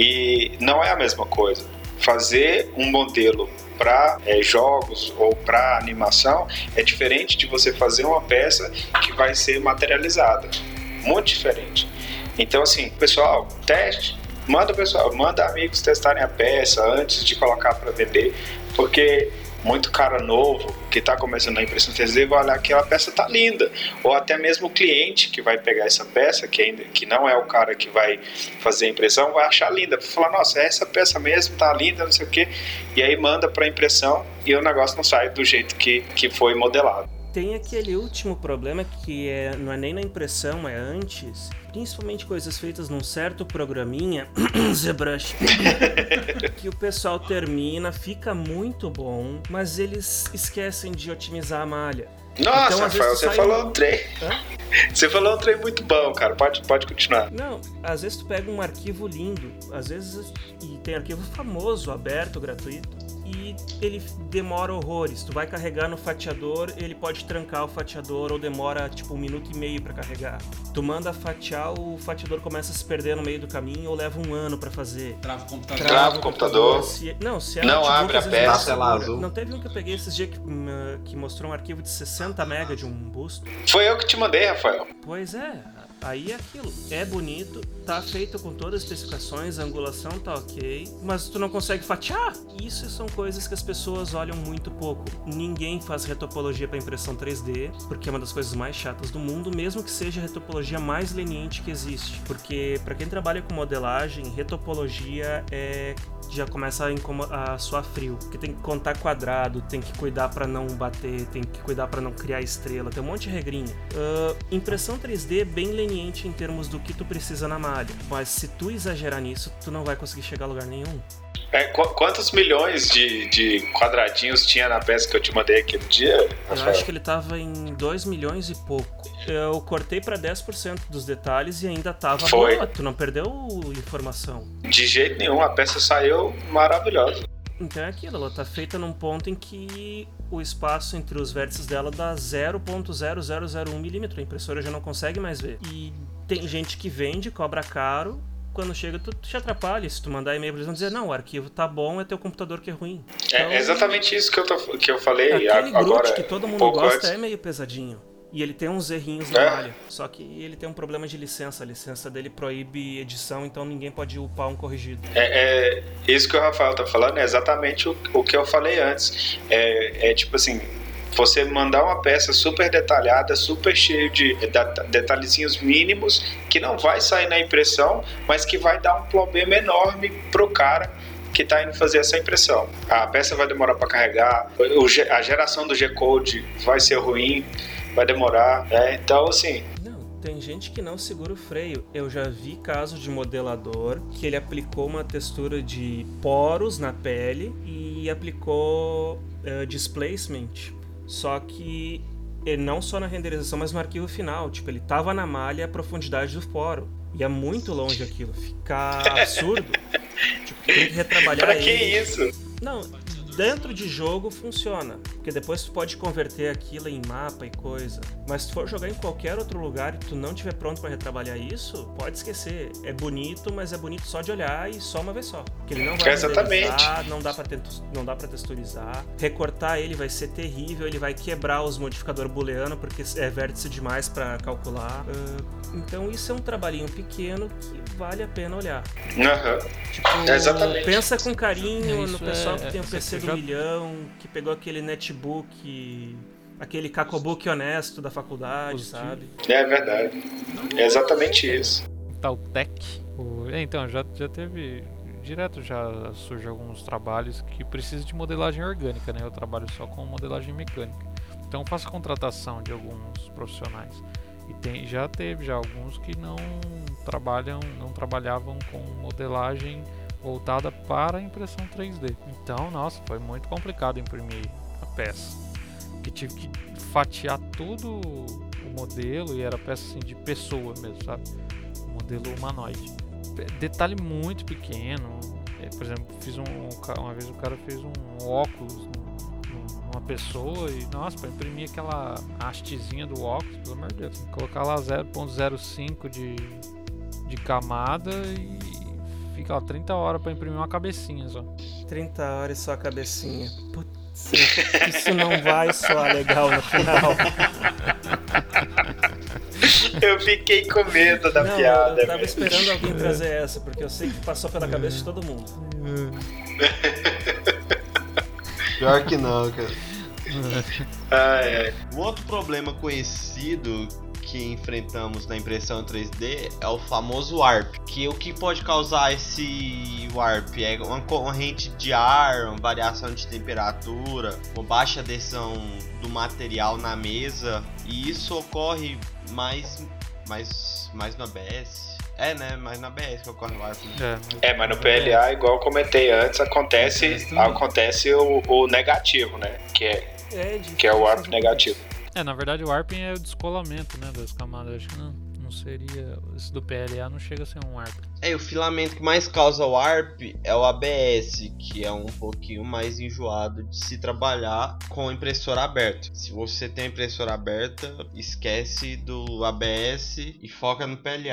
e não é a mesma coisa. Fazer um modelo para jogos ou para animação é diferente de você fazer uma peça que vai ser materializada, muito diferente. Então assim, pessoal, teste, manda amigos testarem a peça antes de colocar para vender, porque muito cara novo que está começando a impressão 3D vai olhar que aquela peça tá linda, ou até mesmo o cliente que vai pegar essa peça, que não é o cara que vai fazer a impressão, vai achar linda, vai falar, nossa, essa peça mesmo tá linda, não sei o que, e aí manda para impressão e o negócio não sai do jeito que foi modelado. Tem aquele último problema que não é nem na impressão, é antes, principalmente coisas feitas num certo programinha, ZBrush, que o pessoal termina, fica muito bom, mas eles esquecem de otimizar a malha. Nossa, então, Rafael, você falou um trem. Você falou um trem muito bom, cara. Pode continuar. Não, às vezes tu pega um arquivo lindo, às vezes, e tem arquivo famoso, aberto, gratuito, e ele demora horrores. Tu vai carregar no fatiador, ele pode trancar o fatiador ou demora tipo 1 minuto e meio pra carregar. Tu manda fatiar, o fatiador começa a se perder no meio do caminho ou leva 1 ano pra fazer. Trava o computador. Trava o computador. Se não abre a peça. Não teve um que eu peguei esses dias que mostrou um arquivo de 60 60 MB de um busto. Foi eu que te mandei, Rafael. Pois é, aí é aquilo. É bonito, tá feito com todas as especificações, a angulação tá ok, mas tu não consegue fatiar. Isso são coisas que as pessoas olham muito pouco. Ninguém faz retopologia para impressão 3D, porque é uma das coisas mais chatas do mundo, mesmo que seja a retopologia mais leniente que existe. Porque para quem trabalha com modelagem, retopologia já começa a suar frio, porque tem que contar quadrado, tem que cuidar para não bater, tem que cuidar para não criar estrela, tem um monte de regrinha. Impressão 3D é bem leniente em termos do que tu precisa na malha, mas se tu exagerar nisso, tu não vai conseguir chegar a lugar nenhum. Quantos milhões de quadradinhos tinha na peça que eu te mandei aquele dia, Rafael? Eu acho que ele tava em 2 milhões e pouco. Eu cortei pra 10% dos detalhes e ainda tava boa. Tu não perdeu informação. De jeito nenhum, a peça saiu maravilhosa. Então é aquilo, ela tá feita num ponto em que o espaço entre os vértices dela dá 0.0001 milímetro. A impressora já não consegue mais ver. E tem gente que vende, cobra caro. Quando chega, tu te atrapalha. Se tu mandar e-mail, eles vão dizer, não, o arquivo tá bom, é teu computador que é ruim. Então, é exatamente isso que eu falei aquele agora. Groot que todo mundo gosta é meio pesadinho. E ele tem uns errinhos na malha. Só que ele tem um problema de licença. A licença dele proíbe edição, então ninguém pode upar um corrigido. Isso que o Rafael tá falando é exatamente o que eu falei antes. Tipo assim, você mandar uma peça super detalhada, super cheio de detalhezinhos mínimos, que não vai sair na impressão, mas que vai dar um problema enorme pro cara que está indo fazer essa impressão. A peça vai demorar para carregar, a geração do G-Code vai ser ruim, vai demorar, né? Então, assim... Tem gente que não segura o freio. Eu já vi casos de modelador que ele aplicou uma textura de poros na pele e aplicou displacement. Só que não só na renderização, mas no arquivo final. Tipo, ele tava na malha a profundidade do poro. E é muito longe aquilo. Fica absurdo. Tipo, tem que retrabalhar pra que isso? Não, dentro de jogo funciona. Porque depois tu pode converter aquilo em mapa e coisa. Mas se tu for jogar em qualquer outro lugar e tu não estiver pronto pra retrabalhar isso, pode esquecer. É bonito, mas é bonito só de olhar e só uma vez só. Porque ele não vai renderizar, não dá pra texturizar. Recortar ele vai ser terrível, ele vai quebrar os modificadores booleano porque é vértice demais pra calcular. Então isso é um trabalhinho pequeno que vale a pena olhar. Tipo, exatamente. Pensa com carinho no pessoal que tem um PC do milhão, que pegou aquele netbook, aquele cacobook honesto da faculdade, sabe? É verdade. É exatamente isso. Tal Tech. Então, já teve... Direto já surge alguns trabalhos que precisam de modelagem orgânica, né? Eu trabalho só com modelagem mecânica. Então eu faço contratação de alguns profissionais. E já teve alguns que não trabalhavam com modelagem voltada para a impressão 3D. Então, nossa, foi muito complicado imprimir a peça. Eu tive que fatiar todo o modelo e era peça assim, de pessoa mesmo, sabe? Um modelo humanoide. Detalhe muito pequeno. Por exemplo, uma vez o cara fez um óculos numa pessoa e, nossa, para imprimir aquela hastezinha do óculos, pelo amor de Deus, colocar lá 0.05 de camada e fica lá 30 horas para imprimir uma cabecinha só. 30 horas e só a cabecinha. Putz, isso não vai soar legal no final. Eu fiquei com medo da piada. Eu tava esperando alguém trazer essa, porque eu sei que passou pela cabeça de todo mundo. Pior que não, cara. É. Um outro problema conhecido que enfrentamos na impressão 3D é o famoso warp. O que pode causar esse warp? É uma corrente de ar, uma variação de temperatura, uma baixa adesão do material na mesa, e isso ocorre mais no ABS. Mais na ABS que ocorre o warp. Mas no PLA, igual eu comentei antes, acontece o negativo, né? Que é o warp negativo. Na verdade o warping é o descolamento, né, das camadas. Acho que não seria... Esse do PLA não chega a ser um warp. O filamento que mais causa warp é o ABS, que é um pouquinho mais enjoado de se trabalhar com impressora aberta. Se você tem a impressora aberta, esquece do ABS e foca no PLA.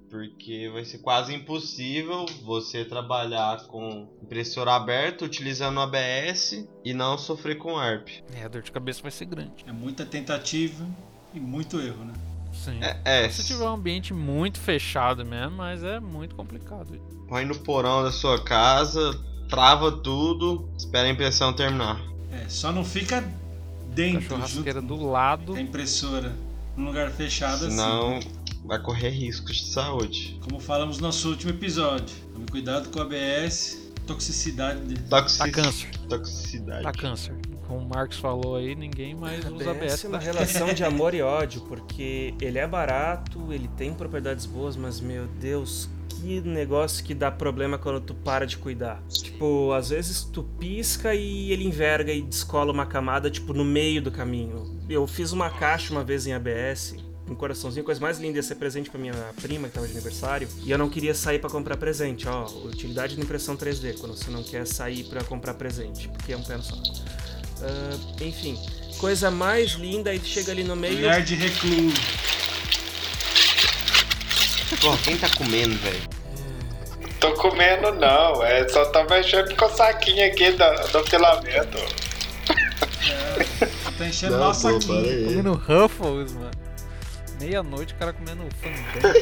porque vai ser quase impossível você trabalhar com impressora aberta utilizando o ABS e não sofrer com ARP. A dor de cabeça vai ser grande. É muita tentativa e muito erro, né? Sim. Se tiver um ambiente muito fechado mesmo, mas é muito complicado. Põe no porão da sua casa, trava tudo, espera a impressão terminar. Só não fica dentro, a churrasqueira junto do lado da impressora, num lugar fechado senão assim. vai correr riscos de saúde. Como falamos no nosso último episódio, tome cuidado com o ABS, toxicidade dele. Dá câncer. Toxicidade. Dá câncer. Como o Marcos falou aí, ninguém mais usa ABS. É uma relação de amor e ódio, porque ele é barato, ele tem propriedades boas, mas meu Deus, que negócio que dá problema quando tu para de cuidar. Tipo, às vezes tu pisca e ele enverga e descola uma camada, tipo, no meio do caminho. Eu fiz uma caixa uma vez em ABS, um coraçãozinho, coisa mais linda, ia ser presente pra minha prima que tava de aniversário, e eu não queria sair pra comprar presente. Ó, utilidade de impressão 3D, quando você não quer sair pra comprar presente, porque é um pé no saco. Enfim, coisa mais linda, e chega ali no meio... Mulher de recluso. Pô, quem tá comendo, velho? Tô comendo não, só tá mexendo com o saquinho aqui do filamento. Tá enchendo nossa aqui. Comendo Ruffles, mano. Meia-noite o cara comendo fandango.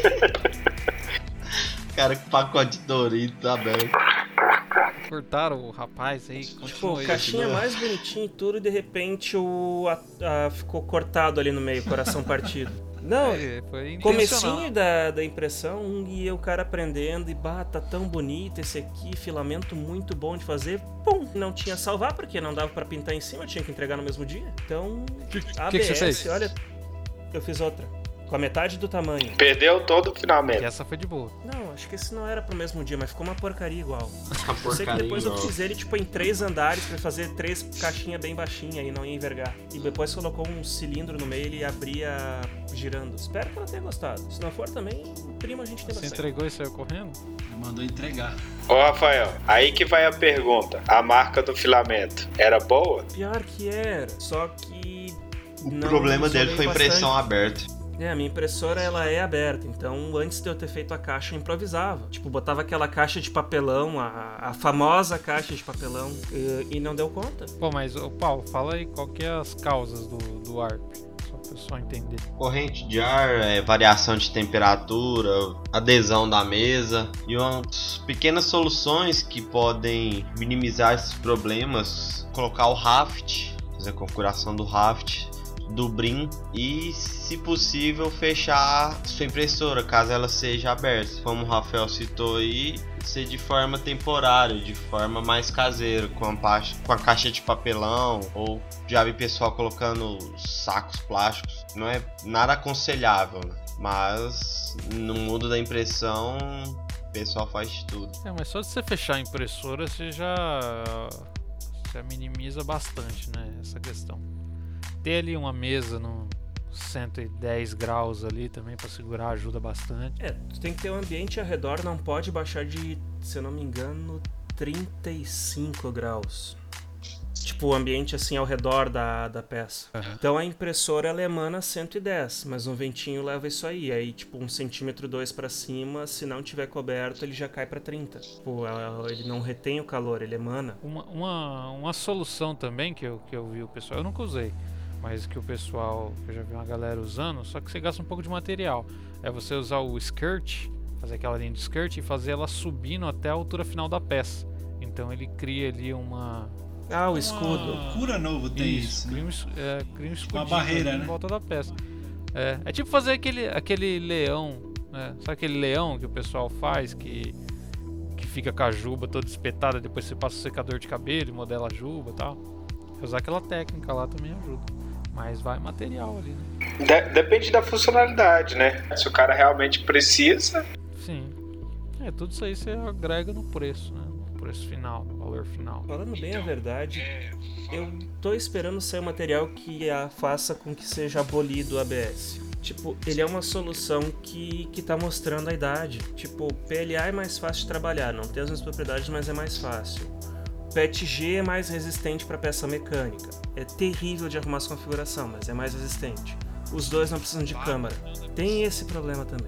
Cara, com pacote de Doritos aberto. Cortaram o rapaz aí, tipo, caixinha mais bonitinha e tudo, e de repente ficou cortado ali no meio, coração partido. Não, foi comecinho da impressão, e o cara aprendendo, e tá tão bonito esse aqui, filamento muito bom de fazer, pum, não tinha salvar, porque não dava pra pintar em cima, eu tinha que entregar no mesmo dia. Então, ABS, que você fez? Olha, eu fiz outra. Com a metade do tamanho. Perdeu todo finalmente. E essa foi de boa. Não, acho que esse não era pro mesmo dia, mas ficou uma porcaria igual. Eu sei que depois eu fiz ele tipo em 3 andares pra fazer 3 caixinhas bem baixinhas e não ia envergar. E depois colocou um cilindro no meio e abria girando. Espero que ela tenha gostado. Se não for também, prima a gente tem bastante. Você entregou e saiu correndo? Ele mandou entregar. Ô Rafael, aí que vai a pergunta. A marca do filamento era boa? Pior que era, só que... O problema dele foi impressão aberta. A minha impressora ela é aberta, então antes de eu ter feito a caixa eu improvisava. Tipo, botava aquela caixa de papelão, a famosa caixa de papelão, e não deu conta. Pô, mas Paulo, fala aí qual que é as causas do ARP, só pra pessoal entender. Corrente de ar, variação de temperatura, adesão da mesa e umas pequenas soluções que podem minimizar esses problemas. Colocar o raft, fazer a configuração do raft, do brim e, se possível, fechar sua impressora caso ela seja aberta. Como o Rafael citou aí, ser de forma temporária, de forma mais caseira, com a caixa de papelão, ou já vi pessoal colocando sacos plásticos. Não é nada aconselhável, né? Mas no mundo da impressão o pessoal faz de tudo. Mas só de você fechar a impressora você já minimiza bastante, né, essa questão. Ter ali uma mesa no 110 graus ali também para segurar ajuda bastante. Tu tem que ter um ambiente ao redor, não pode baixar de, se eu não me engano, 35 graus. Tipo, o ambiente assim ao redor da peça. Uhum. Então a impressora ela emana 110, mas um ventinho leva isso aí tipo 1,2 cm para cima, se não tiver coberto ele já cai para 30. Tipo, ele não retém o calor, ele emana. Uma solução também que eu vi o pessoal, eu nunca usei, mas que o pessoal, eu já vi uma galera usando, só que você gasta um pouco de material. É você usar o skirt, fazer aquela linha de skirt e fazer ela subindo até a altura final da peça. Então ele cria ali o escudo. Cura novo tem isso. Cria um escudinho uma barreira, em né? volta da peça. É tipo fazer aquele leão, né? Sabe aquele leão que o pessoal faz que fica com a juba toda espetada, depois você passa o secador de cabelo e modela a juba e tal. Usar aquela técnica lá também ajuda. Mas vai material ali, né? Depende da funcionalidade, né? Se o cara realmente precisa. Sim. Tudo isso aí você agrega no preço, né? No preço final, no valor final. Falando bem a verdade, eu tô esperando sair um material que faça com que seja abolido o ABS. Tipo, ele é uma solução que tá mostrando a idade. Tipo, PLA é mais fácil de trabalhar, não tem as mesmas propriedades, mas é mais fácil. PETG é mais resistente para peça mecânica. É terrível de arrumar essa configuração, mas é mais resistente. Os dois não precisam de câmara. Tem esse problema também.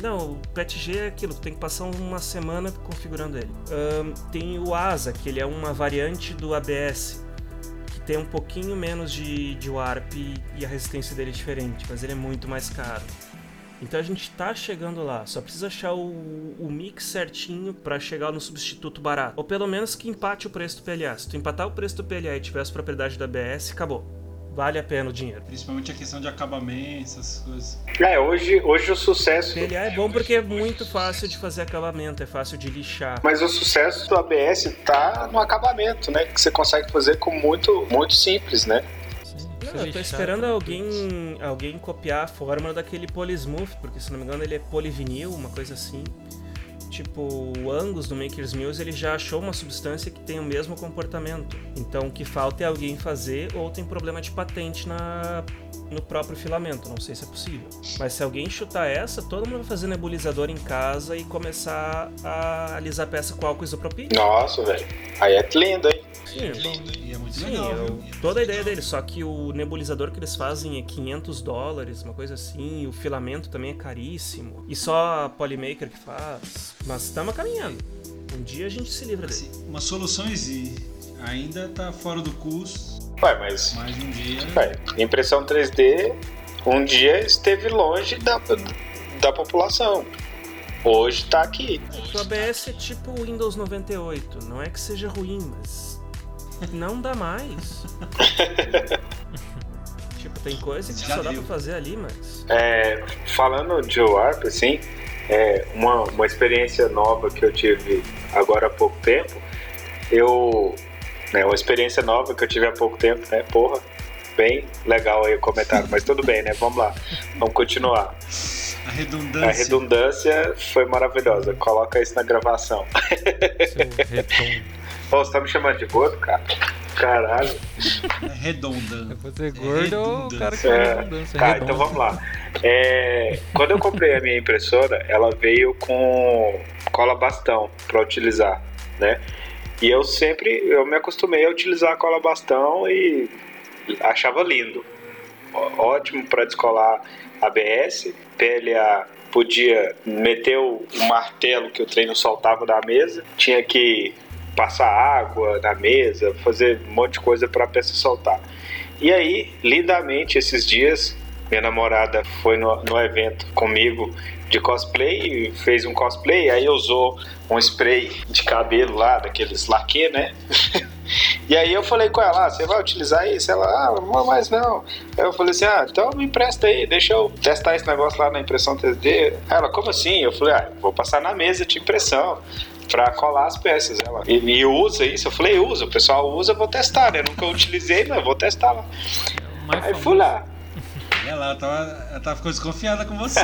Não, o PETG é aquilo, tu tem que passar uma semana configurando ele. Tem o ASA, que ele é uma variante do ABS, que tem um pouquinho menos de warp e a resistência dele é diferente, mas ele é muito mais caro. Então a gente tá chegando lá, só precisa achar o mix certinho pra chegar no substituto barato. Ou pelo menos que empate o preço do PLA. Se tu empatar o preço do PLA e tiver as propriedades do ABS, acabou. Vale a pena o dinheiro. Principalmente a questão de acabamento, essas coisas. Hoje o sucesso... PLA é bom porque é muito fácil de fazer acabamento, é fácil de lixar. Mas o sucesso do ABS tá no acabamento, né? Que você consegue fazer com muito, muito simples, né? Não, eu tô esperando alguém copiar a fórmula daquele Polysmooth, porque se não me engano ele é polivinil, uma coisa assim. Tipo, o Angus do Maker's Mills, ele já achou uma substância que tem o mesmo comportamento. Então o que falta é alguém fazer, ou tem problema de patente no próprio filamento, não sei se é possível. Mas se alguém chutar essa, todo mundo vai fazer nebulizador em casa e começar a alisar a peça com álcool isopropílico. Nossa, velho. Aí é lindo, hein? Sim, é bom. E é muito Sim, legal, viu? toda a ideia dele, só que o nebulizador que eles fazem é $500, uma coisa assim, e o filamento também é caríssimo. E só a Polymaker que faz. Mas estamos caminhando. Um dia a gente se livra dele. Assim, uma solução existe. Ainda tá fora do custo, Ué, mas... mas um dia... impressão 3D um dia esteve longe da população. Hoje tá aqui. O ABS é tipo o Windows 98. Não é que seja ruim, mas não dá mais. Tipo, tem coisa que Já só dá deu. pra fazer ali, mas... Falando de warp, assim, uma experiência nova que eu tive agora há pouco tempo, uma experiência nova que eu tive há pouco tempo, né, porra, bem legal aí o comentário, mas tudo bem, né, vamos lá, vamos continuar. A redundância. A redundância foi maravilhosa, coloca isso na gravação. Seu redondo. Pô, você tá me chamando de gordo, cara? Caralho. É redundante. Você gordo ou o cara que É, é redundância? tá, redondo. então vamos lá. Quando eu comprei a minha impressora, ela veio com cola bastão para utilizar, né? E eu me acostumei a utilizar a cola bastão e achava lindo. Ótimo para descolar ABS, PLA podia meter o martelo que o trem não soltava da mesa, tinha que passar água na mesa, fazer um monte de coisa para a peça soltar. E aí, lindamente, esses dias, minha namorada foi no evento comigo de cosplay, fez um cosplay, aí usou um spray de cabelo lá, daqueles laque, né? E aí eu falei com ela, você vai utilizar isso? Ela, não, mas não. Aí eu falei assim, então me empresta aí, deixa eu testar esse negócio lá na impressão 3D. Ela, como assim? Eu falei, vou passar na mesa de impressão pra colar as peças. Ela, e usa isso? Eu falei, usa, o pessoal usa, eu vou testar, né? Nunca utilizei, mas eu vou testar lá. Mais Aí famoso. fui lá. Ela ficou desconfiada com você.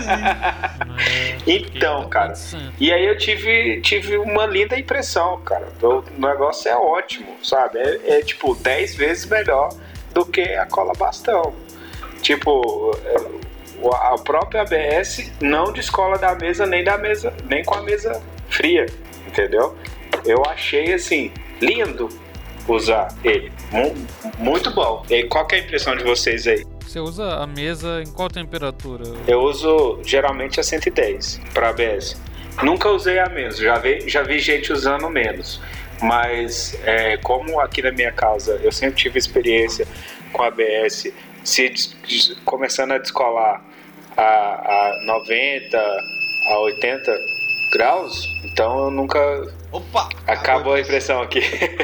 Então, cara, e aí eu tive uma linda impressão, cara. O negócio é ótimo, sabe? É tipo 10 vezes melhor do que a cola bastão. Tipo, a própria ABS não descola da mesa nem com a mesa fria, entendeu? Eu achei assim lindo usar ele, muito bom. E qual que é a impressão de vocês aí? Você usa a mesa em qual temperatura? Eu uso geralmente a 110 para ABS. Nunca usei a menos, já vi gente usando menos. Mas como aqui na minha casa eu sempre tive experiência com ABS, começando a descolar a 90, a 80 graus, então eu nunca... Opa! Acabou a impressão aqui.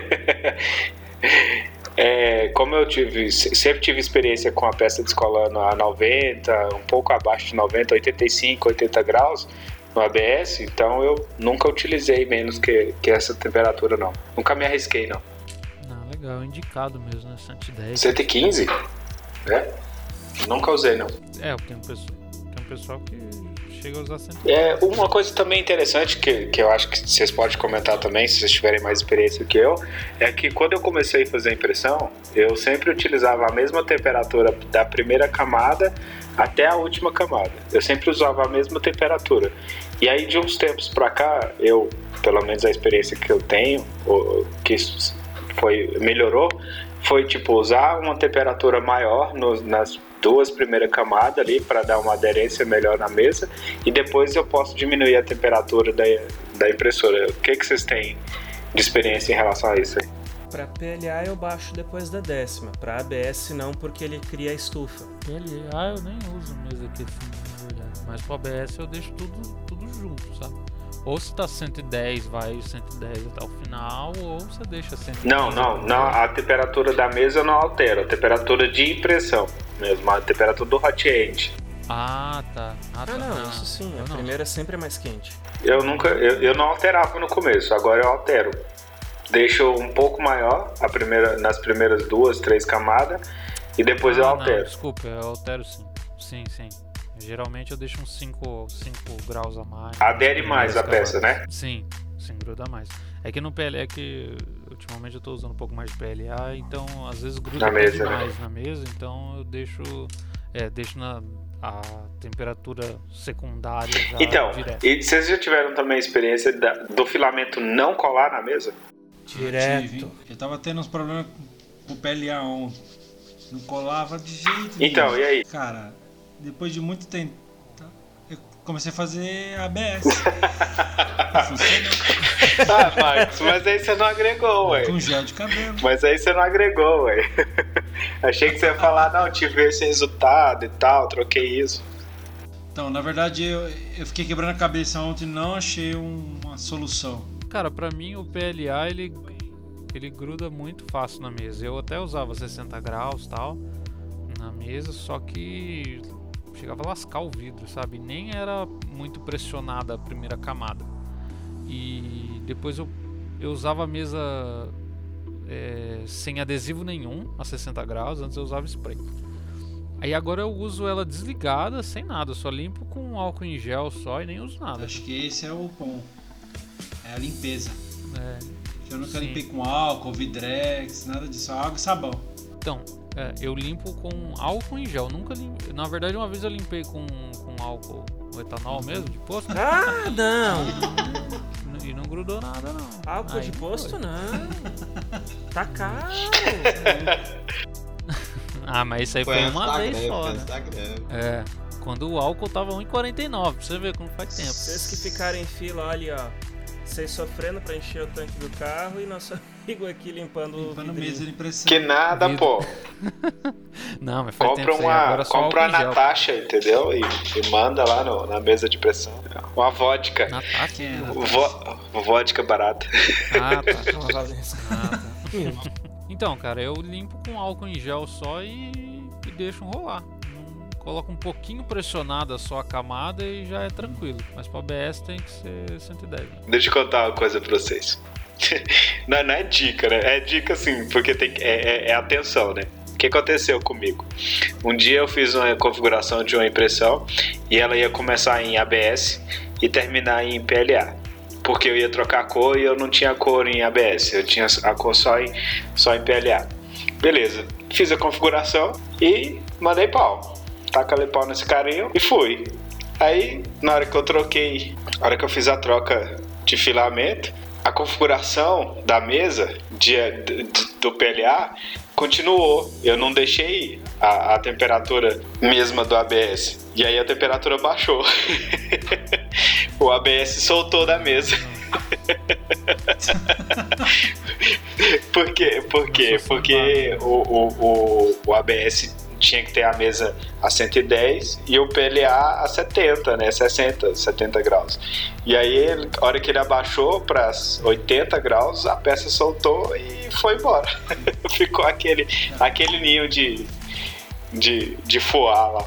Como eu sempre tive experiência com a peça descolando a 90, um pouco abaixo de 90, 85, 80 graus no ABS, então eu nunca utilizei menos que essa temperatura, não. Nunca me arrisquei, não. Não, legal, indicado mesmo, né? 110. 115? Nunca usei, não. Tem um pessoal que chega a usar 110. Uma coisa também interessante que eu acho que vocês podem comentar também, se vocês tiverem mais experiência que eu, é que quando eu comecei a fazer a impressão, eu sempre utilizava a mesma temperatura da primeira camada até a última camada. Eu sempre usava a mesma temperatura. E aí de uns tempos pra cá, pelo menos a experiência que eu tenho, que melhorou, foi tipo usar uma temperatura maior nas 2 primeiras camadas ali para dar uma aderência melhor na mesa, e depois eu posso diminuir a temperatura da impressora. O que vocês têm de experiência em relação a isso aí? Para PLA eu baixo depois da 10ª, para ABS não, porque ele cria a estufa. PLA eu nem uso mesa aqui assim, na verdade. Mas pro ABS eu deixo tudo junto, sabe? Ou se tá 110, vai 110 até o final, ou você deixa 110. Não, a temperatura da mesa eu não altero, a temperatura de impressão mesmo, a temperatura do hot end. Ah, tá. Não, isso sim, a primeira sempre é mais quente. Eu não alterava no começo, agora eu altero. Deixo um pouco maior nas primeiras 2, 3 camadas e depois eu altero. Não, desculpa, eu altero sim. Sim. Geralmente eu deixo uns 5 graus a mais. Adere mais a peça, né? Sim, gruda mais. É que no PLA, é que ultimamente eu tô usando um pouco mais de PLA, então às vezes gruda mais na mesa, então eu deixo a temperatura secundária já direto. E vocês já tiveram também a experiência do filamento não colar na mesa? Direto. Eu tava tendo uns problemas com o PLA ontem. Não colava de jeito nenhum. Então, e aí? Cara, depois de muito tempo, eu comecei a fazer ABS. Funcionou. Marcos, mas aí você não agregou, ué. Com gel de cabelo. Mas aí você não agregou, ué. Achei que você ia falar, não, tive esse resultado e tal, troquei isso. Então, na verdade, eu fiquei quebrando a cabeça ontem e não achei uma solução. Cara, pra mim o PLA ele gruda muito fácil na mesa. Eu até usava 60 graus e tal na mesa, só que chegava a lascar o vidro, sabe? Nem era muito pressionada a primeira camada. E depois eu usava a mesa sem adesivo nenhum a 60 graus, antes eu usava spray. Aí agora eu uso ela desligada, sem nada, eu só limpo com álcool em gel só e nem uso nada. Acho que esse é o ponto. É a limpeza. Eu nunca Sim. limpei com álcool, Vidrex, nada disso, só água e sabão. Então, eu limpo com álcool em gel. Nunca limpei. Na verdade, uma vez eu limpei com álcool, o etanol mesmo, de posto. Ah, não! E não grudou nada, não. Álcool Aí de posto, não. Tá caro. Mas isso aí foi uma vez só, né? Quando o álcool tava 1,49, pra você ver como faz tempo. Vocês que ficarem em fila, olha, ó. Vocês sofrendo pra encher o tanque do carro e nosso amigo aqui limpando o mesa de impressão. Que nada, pô. Não, mas faz tempo. Compra a Natasha, entendeu? E manda lá na mesa de pressão. Uma vodka. Natasha? Vodka barata. Tá. Então, cara, eu limpo com álcool em gel só e deixo rolar. Coloca um pouquinho pressionada só a camada e já é tranquilo. Mas para ABS tem que ser 110. Deixa eu contar uma coisa pra vocês. Não é dica, né? É dica assim, porque é atenção, né? O que aconteceu comigo? Um dia eu fiz uma configuração de uma impressão e ela ia começar em ABS e terminar em PLA. Porque eu ia trocar a cor e eu não tinha cor em ABS. Eu tinha a cor só em PLA. Beleza. Fiz a configuração e mandei pau. Tacalei pau nesse carinho e fui. Aí, na hora que eu fiz a troca de filamento, a configuração da mesa do PLA continuou. Eu não deixei a temperatura mesma do ABS. E aí a temperatura baixou. O ABS soltou da mesa. Por quê? Porque o ABS tinha que ter a mesa a 110 e o PLA a 70, né? 60, 70 graus. E aí, a hora que ele abaixou para 80 graus, a peça soltou e foi embora. Ficou aquele ninho de foar lá.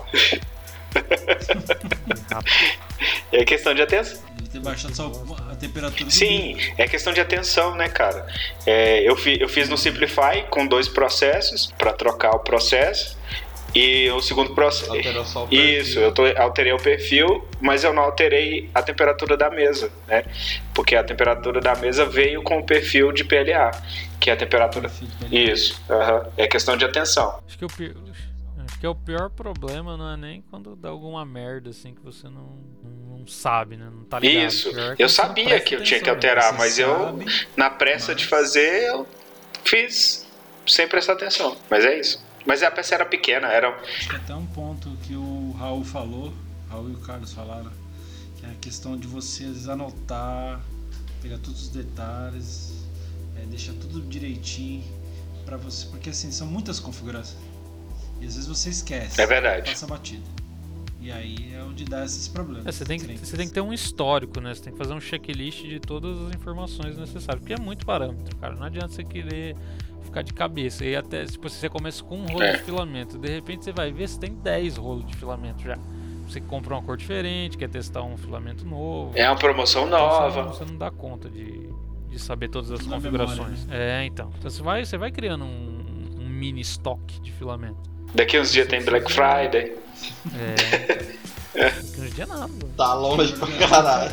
É questão de atenção. Deve ter baixado só a temperatura. Sim, é questão de atenção, né, cara? Eu fiz no Simplify com 2 processos para trocar o processo. E o segundo processo. Alterou só o perfil. Isso, eu alterei o perfil, mas eu não alterei a temperatura da mesa, né? Porque a temperatura da mesa veio com o perfil de PLA, que é a temperatura. Isso, é questão de atenção. Acho que o pior problema não é nem quando dá alguma merda assim que você não sabe, né? Não tá ligado. Isso, Pior eu sabia que eu tinha que alterar, mas na pressa de fazer, eu fiz sem prestar atenção. Mas é isso. Mas a peça era pequena, era... Acho que até um ponto que o Raul falou, Raul e o Carlos falaram, que é a questão de vocês anotar, pegar todos os detalhes, deixar tudo direitinho pra você, porque assim, são muitas configurações. E às vezes você esquece. É verdade. Passa batida. E aí é onde dá esses problemas. Você tem que ter um histórico, né? Você tem que fazer um checklist de todas as informações necessárias, porque é muito parâmetro, cara. Não adianta você querer ficar de cabeça. E até, tipo, se você começa com um rolo de filamento, de repente você vai ver, você tem 10 rolos de filamento já. Você compra uma cor diferente, quer testar um filamento novo. É uma promoção nova. Então, você não dá conta de saber todas as configurações. Memória, né? Então você vai criando um mini estoque de filamento. Daqui uns dias tem Black Friday. Daqui uns dias nada. Tá longe pra caralho.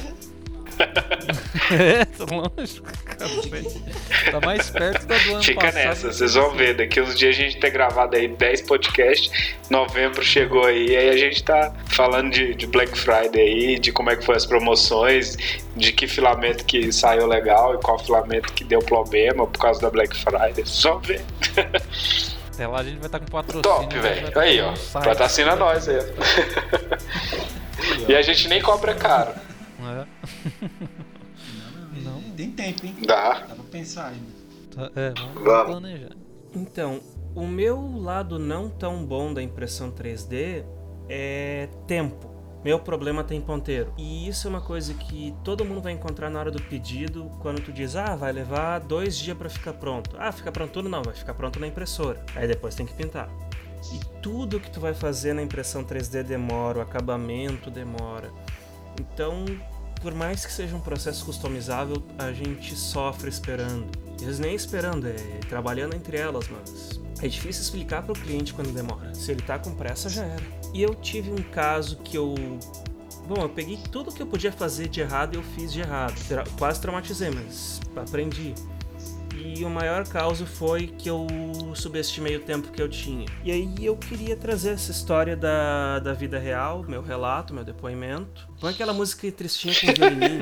Tá longe pra caralho. Tá mais perto da do ano Fica passado. nessa, vocês vão ver. Daqui uns dias a gente tem gravado aí 10 podcasts. Novembro chegou aí a gente tá falando de Black Friday aí, de como é que foi as promoções, de que filamento que saiu legal e qual filamento que deu problema por causa da Black Friday. Só ver. Até lá a gente vai estar com patrocínio. Top, velho. Aí, ó. Patrocina nós aí. E a gente nem cobra caro. Não. Tem tempo, hein? Dá pra pensar ainda. Vamos planejar. Então, o meu lado não tão bom da impressão 3D é tempo. Meu problema tem ponteiro. E isso é uma coisa que todo mundo vai encontrar na hora do pedido, quando tu diz, vai levar 2 dias pra ficar pronto. Fica pronto tudo? Não, vai ficar pronto na impressora. Aí depois tem que pintar. E tudo que tu vai fazer na impressão 3D demora, o acabamento demora. Então, por mais que seja um processo customizável, a gente sofre esperando. Às vezes nem esperando, é trabalhando entre elas, mas é difícil explicar para o cliente quando demora. Se ele tá com pressa, já era. E eu tive um caso que eu peguei tudo que eu podia fazer de errado e eu fiz de errado. Quase traumatizei, mas aprendi. E o maior caso foi que eu subestimei o tempo que eu tinha. E aí eu queria trazer essa história da vida real, meu relato, meu depoimento. Põe aquela música tristinha com violininho.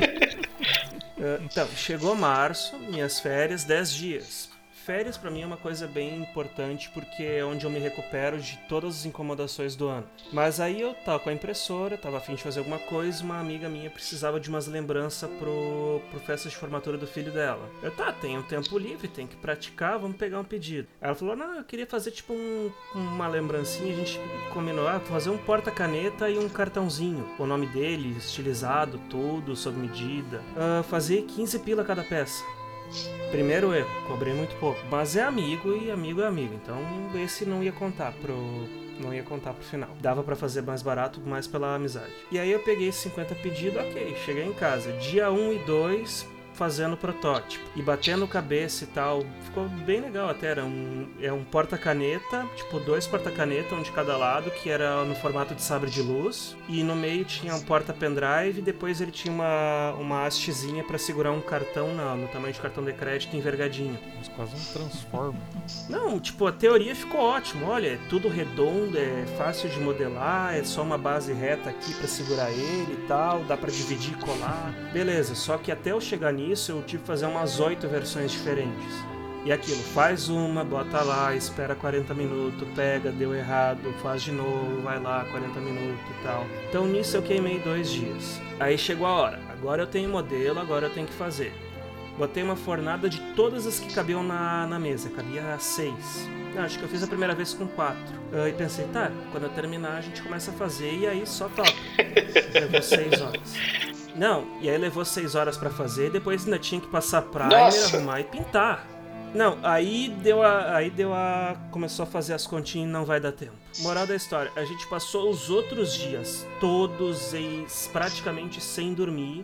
Então, chegou março, minhas férias, 10 dias. Férias pra mim é uma coisa bem importante porque é onde eu me recupero de todas as incomodações do ano. Mas aí eu tava com a impressora, tava a fim de fazer alguma coisa, uma amiga minha precisava de umas lembranças pro festa de formatura do filho dela. Eu, tenho tempo livre, tem que praticar, vamos pegar um pedido. Ela falou, não, eu queria fazer tipo uma lembrancinha, a gente combinou, fazer um porta-caneta e um cartãozinho, o nome dele, estilizado, tudo, sob medida. Fazer 15 pila cada peça. Primeiro erro, cobrei muito pouco. Mas é amigo e amigo é amigo. Então esse não ia contar pro final. Dava pra fazer mais barato, mais pela amizade. E aí eu peguei esses 50 pedidos, ok. Cheguei em casa. Dia 1 e 2, fazendo protótipo. E batendo cabeça e tal. Ficou bem legal até. Era um porta-caneta, tipo 2 porta-caneta, um de cada lado, que era no formato de sabre de luz. E no meio tinha um porta-pendrive. E depois ele tinha uma hastezinha pra segurar um cartão no tamanho de cartão de crédito envergadinho. Mas quase um Transformer. Não, tipo, a teoria ficou ótima. Olha, é tudo redondo, é fácil de modelar, é só uma base reta aqui pra segurar ele e tal. Dá pra dividir e colar. Beleza, só que até eu chegar nisso, eu tive que fazer umas 8 versões diferentes. E aquilo, faz uma, bota lá, espera 40 minutos, pega, deu errado, faz de novo, vai lá, 40 minutos e tal. Então nisso eu queimei 2 dias. Aí chegou a hora, agora eu tenho modelo, agora eu tenho que fazer. Botei uma fornada de todas as que cabiam na mesa, cabia 6. Não, acho que eu fiz a primeira vez com 4. E pensei, quando eu terminar a gente começa a fazer e aí só toca. Levou 6 horas. Não, e aí levou 6 horas pra fazer, depois ainda tinha que passar primer, arrumar e pintar. Não, aí começou a fazer as continhas e não vai dar tempo. Moral da história, a gente passou os outros dias, todos praticamente sem dormir,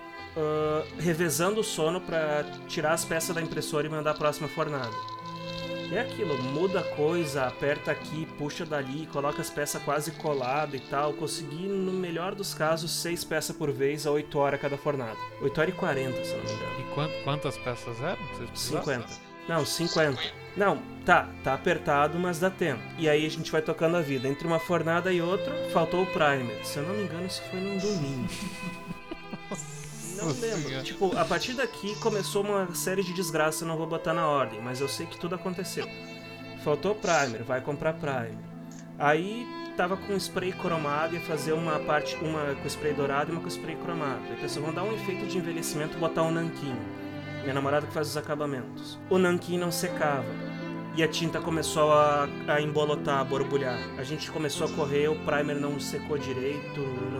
revezando o sono pra tirar as peças da impressora e mandar a próxima fornada. É aquilo, muda a coisa, aperta aqui, puxa dali, coloca as peças quase coladas e tal. Consegui, no melhor dos casos, 6 peças por vez a 8 horas cada fornada. 8 horas e 40, se não me engano. E quantas peças eram? 50. Não, 50. Não, tá apertado, mas dá tempo. E aí a gente vai tocando a vida. Entre uma fornada e outra, faltou o primer. Se eu não me engano, isso foi num domingo. Não lembro. Tipo, a partir daqui começou uma série de desgraças, eu não vou botar na ordem, mas eu sei que tudo aconteceu. Faltou primer, vai comprar primer. Aí tava com spray cromado, ia fazer uma com spray dourado e uma com spray cromado. Aí pensou, vamos dar um efeito de envelhecimento, botar um nanquim. Minha namorada que faz os acabamentos. O nanquim não secava. E a tinta começou a embolotar, a borbulhar. A gente começou a correr, o primer não secou direito,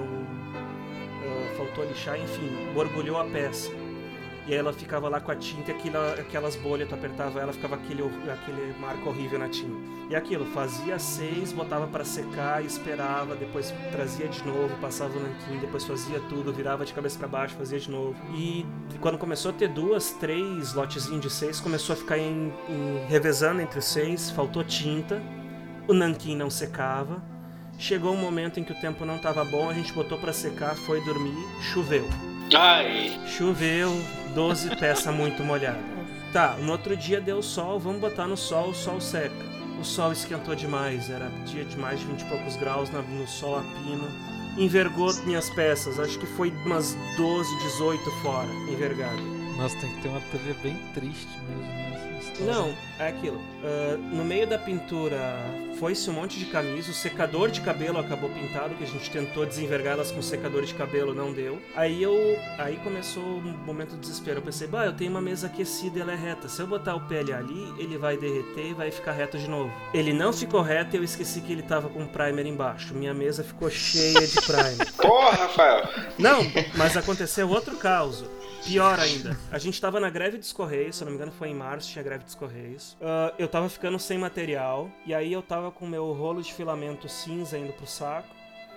faltou lixar, enfim, borbulhou a peça. E aí ela ficava lá com a tinta e aquelas bolhas, tu apertava ela, ficava aquele marco horrível na tinta. E aquilo, fazia 6, botava pra secar, esperava, depois trazia de novo, passava o nanquim, depois fazia tudo, virava de cabeça pra baixo, fazia de novo. E quando começou a ter 2, 3 lotezinhos de 6, começou a ficar revezando entre os 6, faltou tinta, o nanquim não secava. Chegou um momento em que o tempo não tava bom, a gente botou pra secar, foi dormir, choveu. Ai! Choveu, 12 peças muito molhadas. Tá, no outro dia deu sol, vamos botar no sol, o sol seca. O sol esquentou demais, era dia de mais de 20 e poucos graus no sol a pino. Envergou minhas peças, acho que foi umas 12, 18 fora, envergado. Nossa, tem que ter uma trilha bem triste mesmo nessa história. Não, é aquilo. No meio da pintura foi-se um monte de camisa, o secador de cabelo acabou pintado, que a gente tentou desenvergá-las com secador de cabelo, não deu. Aí começou um momento de desespero. Eu pensei, eu tenho uma mesa aquecida e ela é reta. Se eu botar o PLA ali, ele vai derreter e vai ficar reto de novo. Ele não ficou reto e eu esqueci que ele tava com primer embaixo. Minha mesa ficou cheia de primer. Porra, Rafael! Não, mas aconteceu outro caos. Pior ainda, a gente tava na greve dos Correios, se eu não me engano foi em março, tinha greve dos Correios. Eu tava ficando sem material, e aí eu tava com o meu rolo de filamento cinza indo pro saco,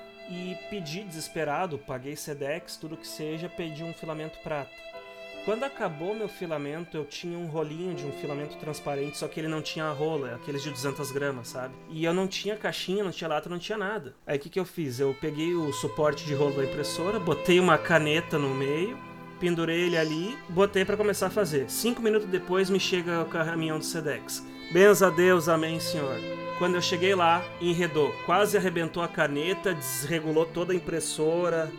e pedi desesperado, paguei Sedex, tudo que seja, pedi um filamento prata. Quando acabou meu filamento, eu tinha um rolinho de um filamento transparente, só que ele não tinha a rola, aqueles de 200 gramas, sabe? E eu não tinha caixinha, não tinha lata, não tinha nada. Aí o que eu fiz? Eu peguei o suporte de rolo da impressora, botei uma caneta no meio, pendurei ele ali, botei pra começar a fazer. 5 minutos depois me chega o caminhão do Sedex. Benza a Deus, amém, senhor. Quando eu cheguei lá, enredou. Quase arrebentou a caneta, desregulou toda a impressora.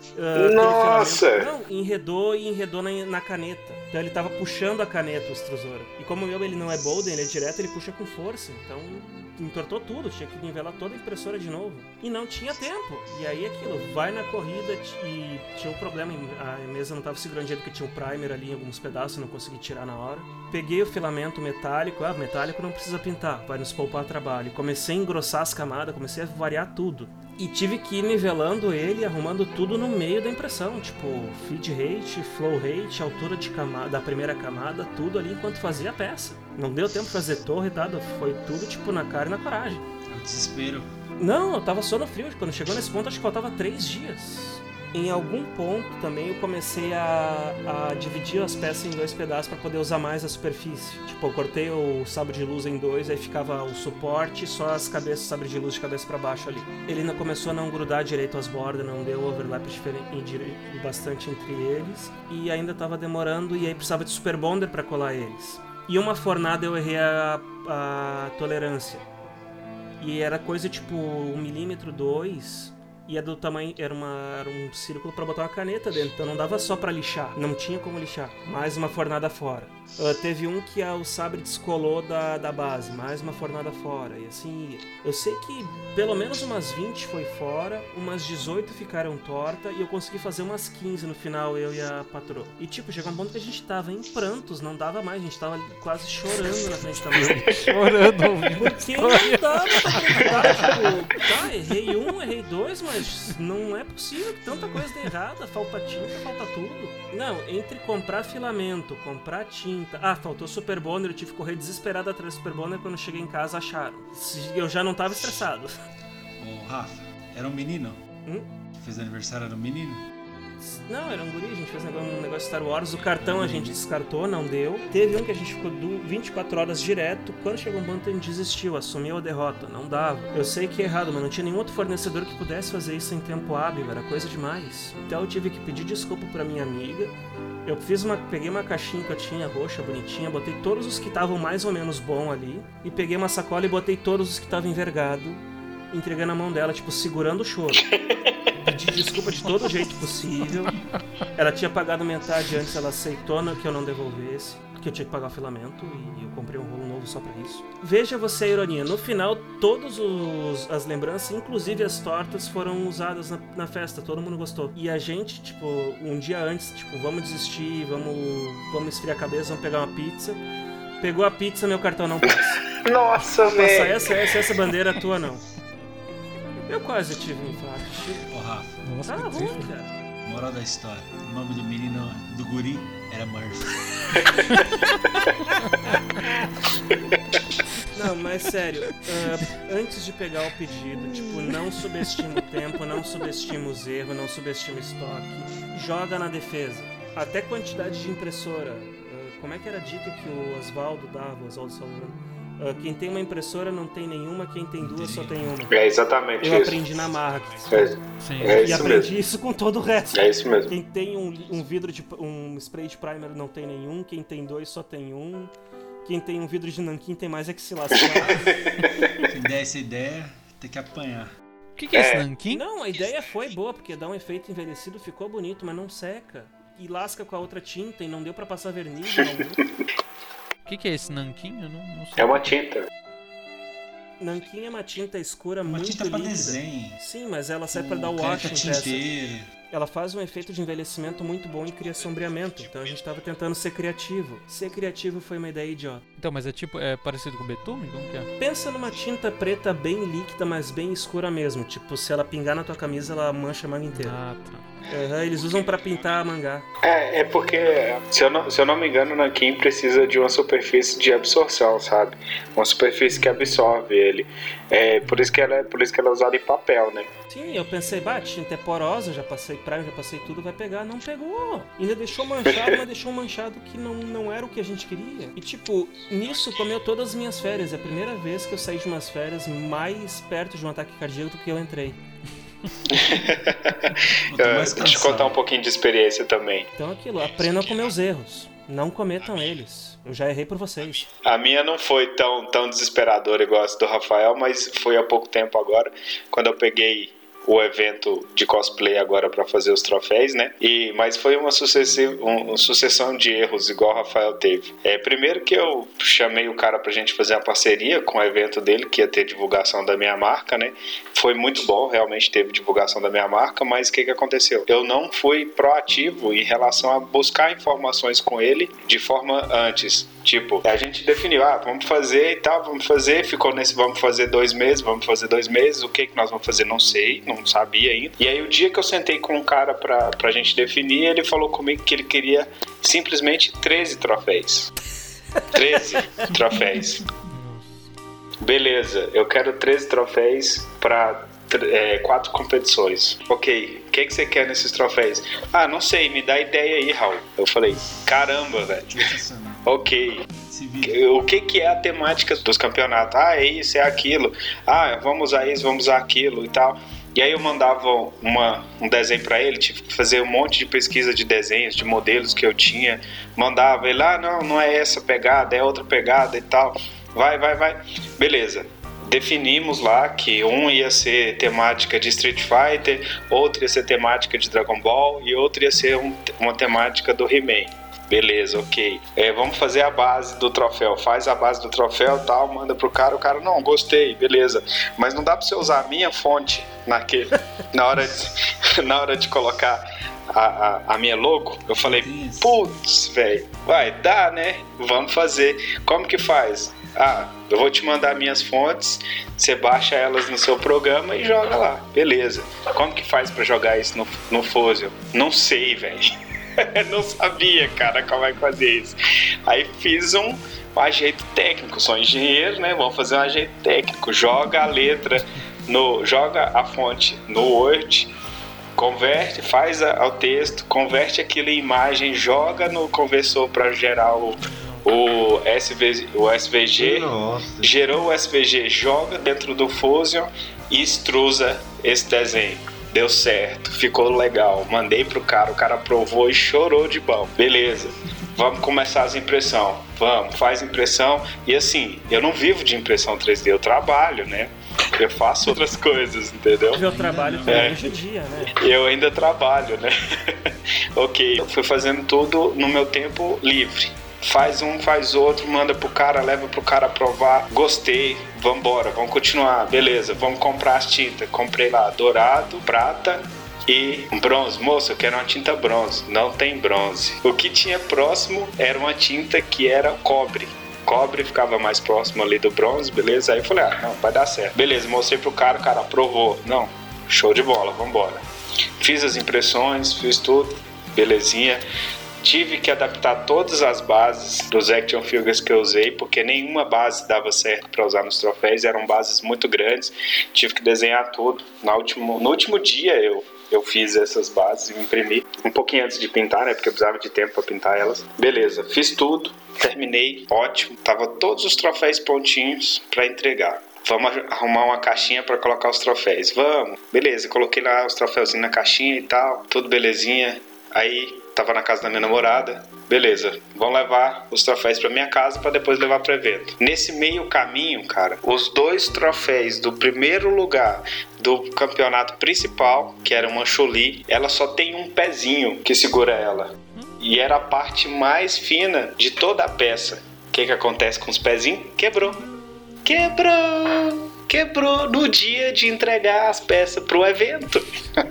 Nossa! Não, enredou na caneta. Então ele tava puxando a caneta, o extrusor. E como o meu ele não é Bolden, ele é direto, ele puxa com força. Então entortou tudo, tinha que nivelar toda a impressora de novo. E não tinha tempo. E aí aquilo, vai na corrida e tinha um problema, a mesa não tava segurando direito porque tinha um primer ali em alguns pedaços, não consegui tirar na hora. Peguei o filamento metálico, metálico não precisa pintar, vai nos poupar trabalho. Comecei a engrossar as camadas, comecei a variar tudo. E tive que ir nivelando ele, arrumando tudo no meio da impressão, tipo feed rate, flow rate, altura de camada, da primeira camada, tudo ali enquanto fazia a peça. Não deu tempo de fazer torre, nada, foi tudo tipo na cara e na coragem. É um desespero. Não, eu tava só no frio, quando chegou nesse ponto acho que faltava 3 dias. Em algum ponto também eu comecei a dividir as peças em 2 pedaços para poder usar mais a superfície. Tipo, eu cortei o sabre de luz em 2, aí ficava o suporte e só as cabeças, sabre de luz de cabeça para baixo ali. Ele começou a não grudar direito as bordas, não deu overlap bastante entre eles. E ainda tava demorando e aí precisava de super bonder para colar eles. E uma fornada eu errei a tolerância. E era coisa tipo 1 milímetro, 2... E do tamanho, era um círculo pra botar uma caneta dentro, então não dava só pra lixar, não tinha como lixar, mais uma fornada fora. Teve um que o sabre descolou da base, mais uma fornada fora, e assim ia. Eu sei que pelo menos umas 20 foi fora, umas 18 ficaram tortas, e eu consegui fazer umas 15 no final, eu e a patroa. E tipo, chegou um ponto que a gente tava em prantos, não dava mais, a gente tava quase chorando na frente da mãe. Chorando ouvindo. Porque não dava pra acreditar, tipo, errei 1, errei 2, mas não é possível que tanta coisa dê errada, falta tinta, falta tudo. Não, entre comprar filamento, comprar tinta... faltou super bonder, eu tive que correr desesperado atrás do super bonder, quando eu cheguei em casa acharam. Eu já não tava estressado. Ô, Rafa, era um menino? Que fez aniversário, era um menino? Não, era um guri, a gente fez um negócio Star Wars, o cartão a gente descartou, não deu. Teve um que a gente ficou 24 horas direto, quando chegou um ponto a gente desistiu, assumiu a derrota, não dava. Eu sei que é errado, mas não tinha nenhum outro fornecedor que pudesse fazer isso em tempo hábil, era coisa demais. Então eu tive que pedir desculpa pra minha amiga. Eu peguei uma caixinha que eu tinha, roxa, bonitinha, botei todos os que estavam mais ou menos bom ali, e peguei uma sacola e botei todos os que estavam envergado, entregando na mão dela, tipo, segurando o choro. Pedi desculpa de todo jeito possível. Ela tinha pagado metade antes, ela aceitou que eu não devolvesse. porque eu tinha que pagar o filamento e eu comprei um rolo novo só pra isso. Veja você a ironia, no final todas as lembranças, inclusive as tortas, foram usadas na festa, todo mundo gostou. E a gente, tipo, um dia antes, tipo, vamos desistir, vamos esfriar a cabeça, vamos pegar uma pizza. Pegou a pizza, meu cartão não passa. Nossa, velho. Essa bandeira é tua não. Eu quase tive um infarto. Ô, Rafa, Nossa, Tá que ruim, triste. cara. moral da história. O nome do menino, do guri, era Murphy. Não, mas sério, antes de pegar o pedido, tipo, não subestima o tempo, não subestima os erros, não subestima o estoque. Joga na defesa. Até quantidade de impressora. Como é que era a dica que o Oswaldo dava, o Oswaldo Salvador? Quem tem uma impressora não tem nenhuma, quem tem duas só tem uma. É exatamente Eu isso. aprendi na marra. Sim. É E isso aprendi mesmo. isso com todo o resto. É isso mesmo. Quem tem um spray de primer não tem nenhum, quem tem dois só tem um. Quem tem um vidro de nanquim tem mais é que se lascar. Quem der essa ideia, tem que apanhar. O que é esse nanquim? Não, a ideia foi boa, porque dá um efeito envelhecido, ficou bonito, mas não seca. E lasca com a outra tinta e não deu pra passar verniz. O que é esse nanquim? Eu não sei. É uma tinta. Nanquim é uma tinta escura Uma muito tinta pra líquida. desenho. Sim, mas ela serve pra dar Um wash caneta em peça. tinteiro. Ela faz um efeito de envelhecimento muito bom e cria sombreamento. Então a gente tava tentando ser criativo. Ser criativo foi uma ideia idiota. Então, mas é parecido com betume? Como que é? Pensa numa tinta preta bem líquida, mas bem escura mesmo. Tipo, se ela pingar na tua camisa, ela mancha a manga inteira. Ah, tá. Eles usam pra pintar mangá. É porque, se eu não me engano, o nanquim precisa de uma superfície de absorção, sabe? Uma superfície que absorve ele. Por isso que ela é usada em papel, né? Sim, eu pensei, tinta é porosa, já passei praia, já passei tudo, vai pegar. Não pegou. Ainda deixou manchado, mas deixou um manchado que não era o que a gente queria. E tipo, nisso comeu todas as minhas férias. É a primeira vez que eu saí de umas férias mais perto de um ataque cardíaco do que eu entrei. Deixa eu contar um pouquinho de experiência também. Então aquilo, aprendam com meus erros. Não cometam eles. Eu já errei por vocês. A minha não foi tão desesperadora igual a do Rafael, mas foi há pouco tempo agora, quando eu peguei o evento de cosplay agora para fazer os troféus, né? Mas foi uma sucessão de erros igual o Rafael teve. Primeiro que eu chamei o cara pra gente fazer uma parceria com o evento dele, que ia ter divulgação da minha marca, né? Foi muito bom, realmente teve divulgação da minha marca, mas o que aconteceu? Eu não fui proativo em relação a buscar informações com ele de forma antes. Tipo, a gente definiu, vamos fazer e tal, ficou nesse vamos fazer 2 meses, o que nós vamos fazer, não sei, não sabia ainda. E aí o dia que eu sentei com um cara pra gente definir, ele falou comigo que ele queria simplesmente 13 troféus. 13 troféus. Beleza, eu quero 13 troféus pra 4 competições. Ok, o que você quer nesses troféus? Não sei, me dá ideia aí, Raul. Eu falei, caramba, velho. Ok. O que é a temática dos campeonatos? É isso, é aquilo. Vamos usar isso, vamos usar aquilo e tal. E aí eu mandava um desenho pra ele, tive que fazer um monte de pesquisa de desenhos, de modelos que eu tinha. Mandava ele, não é essa pegada, é outra pegada e tal. Vai. Beleza. Definimos lá que um ia ser temática de Street Fighter, outro ia ser temática de Dragon Ball e outro ia ser uma temática do He-Man. Beleza, ok. Vamos fazer a base do troféu. Faz a base do troféu e tal, manda pro cara. O cara, não, gostei, beleza. Mas não dá pra você usar a minha fonte na hora de colocar a minha logo. Eu falei, putz, velho, vai, dá, né? Vamos fazer. Como que faz? Eu vou te mandar minhas fontes, você baixa elas no seu programa e joga lá. Beleza. Como que faz pra jogar isso no Fusel? Não sei, velho. Não sabia, cara, como é que fazer isso. Aí fiz um ajeito técnico, sou engenheiro, né? Vamos fazer um ajeito técnico. Joga a letra, joga a fonte no Word, converte, faz o texto, converte aquilo em imagem, joga no conversor para gerar o SVG. Nossa. Gerou o SVG, joga dentro do Fusion e extrusa esse desenho. Deu certo, ficou legal. Mandei pro cara, o cara aprovou e chorou de bom. Beleza, vamos começar as impressões. Vamos, faz impressão. E assim, eu não vivo de impressão 3D, eu trabalho, né? Eu faço outras coisas, entendeu? Eu trabalho durante o dia, né? Eu ainda trabalho, né? Ok, eu fui fazendo tudo no meu tempo livre. faz um, faz outro, manda pro cara, leva pro cara provar. Gostei, vambora, vamos continuar. Beleza, vamos comprar as tintas. Comprei lá dourado, prata e bronze. Moço, eu quero uma tinta bronze. Não tem bronze. O que tinha próximo era uma tinta que era cobre. Cobre ficava mais próximo ali do bronze, beleza? Aí eu falei, não, vai dar certo. Beleza, mostrei pro cara, o cara aprovou. Não, show de bola, vambora. Fiz as impressões, fiz tudo, belezinha. Tive que adaptar todas as bases dos action figures que eu usei, porque nenhuma base dava certo para usar nos troféus, eram bases muito grandes. Tive que desenhar tudo. No último dia eu fiz essas bases e imprimi. Um pouquinho antes de pintar, né? Porque eu precisava de tempo para pintar elas. Beleza, fiz tudo, terminei, ótimo. Tava todos os troféus prontinhos para entregar. Vamos arrumar uma caixinha para colocar os troféus. Vamos. Beleza, coloquei lá os troféuzinhos na caixinha e tal, tudo belezinha. Aí tava na casa da minha namorada, beleza, vão levar os troféus pra minha casa pra depois levar pro evento. Nesse meio caminho, cara, os 2 troféus do primeiro lugar do campeonato principal, que era uma Chun-Li, ela só tem um pezinho que segura ela. E era a parte mais fina de toda a peça. O que acontece com os pezinhos? Quebrou no dia de entregar as peças pro evento.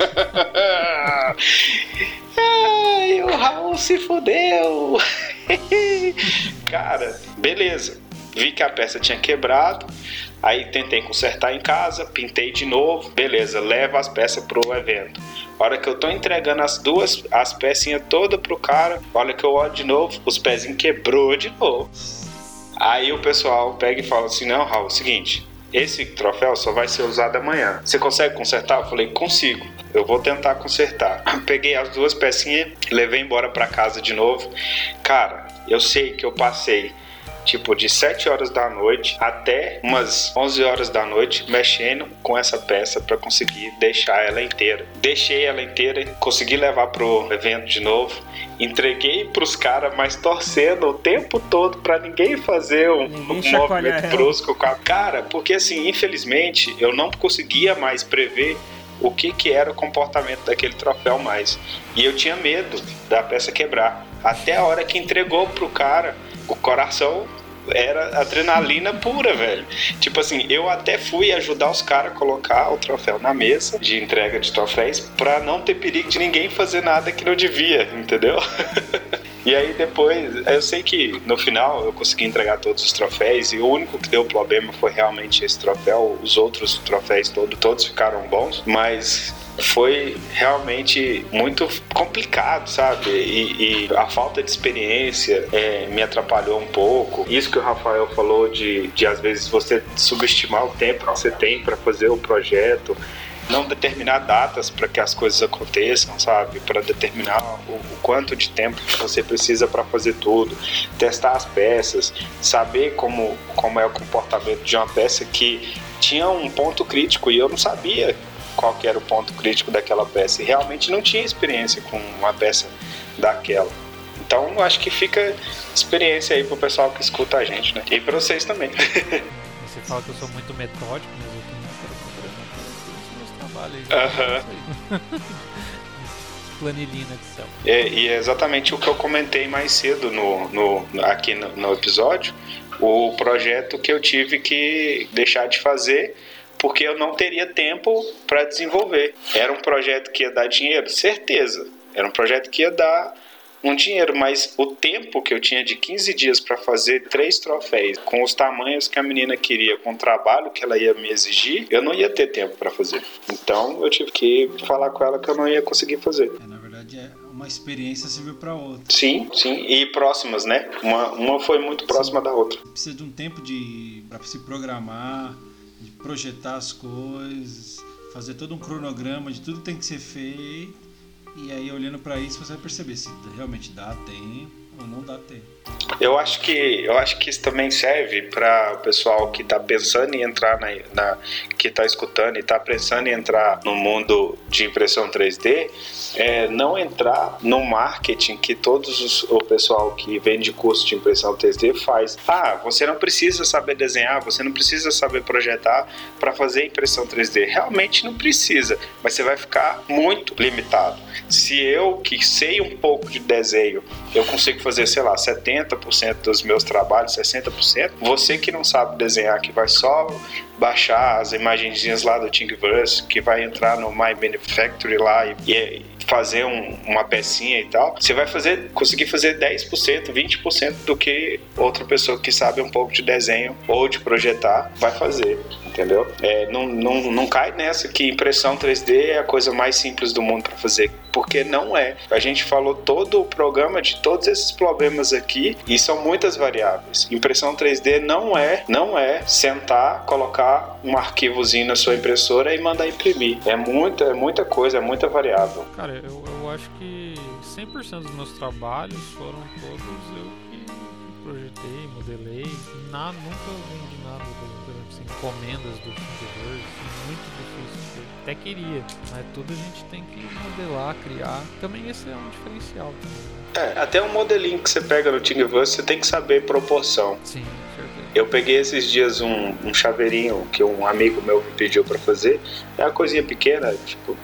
Ai, o Raul se fudeu. Cara, beleza. Vi que a peça tinha quebrado. Aí tentei consertar em casa, pintei de novo. Beleza, levo as peças pro evento. A hora que eu tô entregando as pecinhas todas pro cara, olha que eu olho de novo, os pezinhos quebrou de novo. Aí o pessoal pega e fala assim, não, Raul, é o seguinte, esse troféu só vai ser usado amanhã. Você consegue consertar? Eu falei, consigo. Eu vou tentar consertar. Peguei as 2 pecinhas, levei embora pra casa de novo. Cara, eu sei que eu passei tipo de 7 horas da noite até umas 11 horas da noite mexendo com essa peça para conseguir deixar ela inteira. Deixei ela inteira, consegui levar pro evento de novo, entreguei pros caras, mas torcendo o tempo todo para ninguém fazer um movimento brusco com a cara, porque assim, infelizmente, eu não conseguia mais prever o que era o comportamento daquele troféu mais. E eu tinha medo da peça quebrar. Até a hora que entregou pro cara, o coração era adrenalina pura, velho. Tipo assim, eu até fui ajudar os caras a colocar o troféu na mesa de entrega de troféus pra não ter perigo de ninguém fazer nada que não devia, entendeu? E aí depois, eu sei que no final eu consegui entregar todos os troféus e o único que deu problema foi realmente esse troféu. Os outros troféus todos ficaram bons, mas foi realmente muito complicado, sabe? E a falta de experiência me atrapalhou um pouco. Isso que o Rafael falou de às vezes você subestimar o tempo que você tem para fazer o projeto, não determinar datas para que as coisas aconteçam, sabe? Para determinar o quanto de tempo que você precisa para fazer tudo, testar as peças, saber como é o comportamento de uma peça que tinha um ponto crítico e eu não sabia qual que era o ponto crítico daquela peça e realmente não tinha experiência com uma peça daquela. Então acho que fica experiência aí pro pessoal que escuta a gente, né? E pra vocês também. Você fala que eu sou muito metódico, mas eu tenho muito trabalho aí. Planilhinha no Excel. E é exatamente o que eu comentei mais cedo aqui no episódio, o projeto que eu tive que deixar de fazer porque eu não teria tempo para desenvolver. Era um projeto que ia dar dinheiro? Certeza. Era um projeto que ia dar um dinheiro, mas o tempo que eu tinha de 15 dias para fazer 3 troféus, com os tamanhos que a menina queria, com o trabalho que ela ia me exigir, eu não ia ter tempo para fazer. Então eu tive que falar com ela que eu não ia conseguir fazer. Na verdade, uma experiência serviu para outra. Sim, e próximas, né? Uma foi muito próxima da outra. Precisa de um tempo para se programar, de projetar as coisas, fazer todo um cronograma de tudo que tem que ser feito. E aí, olhando para isso, você vai perceber se realmente dá tempo ou não dá tempo. Eu acho que isso também serve para o pessoal que está pensando em entrar que está escutando e está pensando em entrar no mundo de impressão 3D, não entrar no marketing que o pessoal que vende curso de impressão 3D faz. Você não precisa saber desenhar, você não precisa saber projetar para fazer impressão 3D. Realmente não precisa, mas você vai ficar muito limitado. Se eu, que sei um pouco de desenho, eu consigo fazer, sei lá, 70% 70% dos meus trabalhos, 60%. Você que não sabe desenhar, que vai só baixar as imagenzinhas lá do Thingiverse, que vai entrar no My Manufactory lá e fazer uma pecinha e tal, você vai conseguir fazer 10%, 20% do que outra pessoa que sabe um pouco de desenho ou de projetar vai fazer, entendeu? Não cai nessa que impressão 3D é a coisa mais simples do mundo para fazer, porque não é. A gente falou todo o programa de todos esses problemas aqui e são muitas variáveis. Impressão 3D não é sentar, colocar um arquivozinho na sua impressora e mandar imprimir. É muita coisa, é muita variável. Cara, eu acho que 100% dos meus trabalhos foram todos eu que projetei, modelei. Nunca vendi nada, por exemplo, assim, encomendas do Thingiverse. Muito difícil. Eu até queria, mas tudo a gente tem que modelar, criar. Também esse é um diferencial também, né? Até um modelinho que você pega no Thingiverse, você tem que saber proporção. Sim, com certeza. Eu peguei esses dias um chaveirinho que um amigo meu me pediu pra fazer. É uma coisinha pequena, tipo...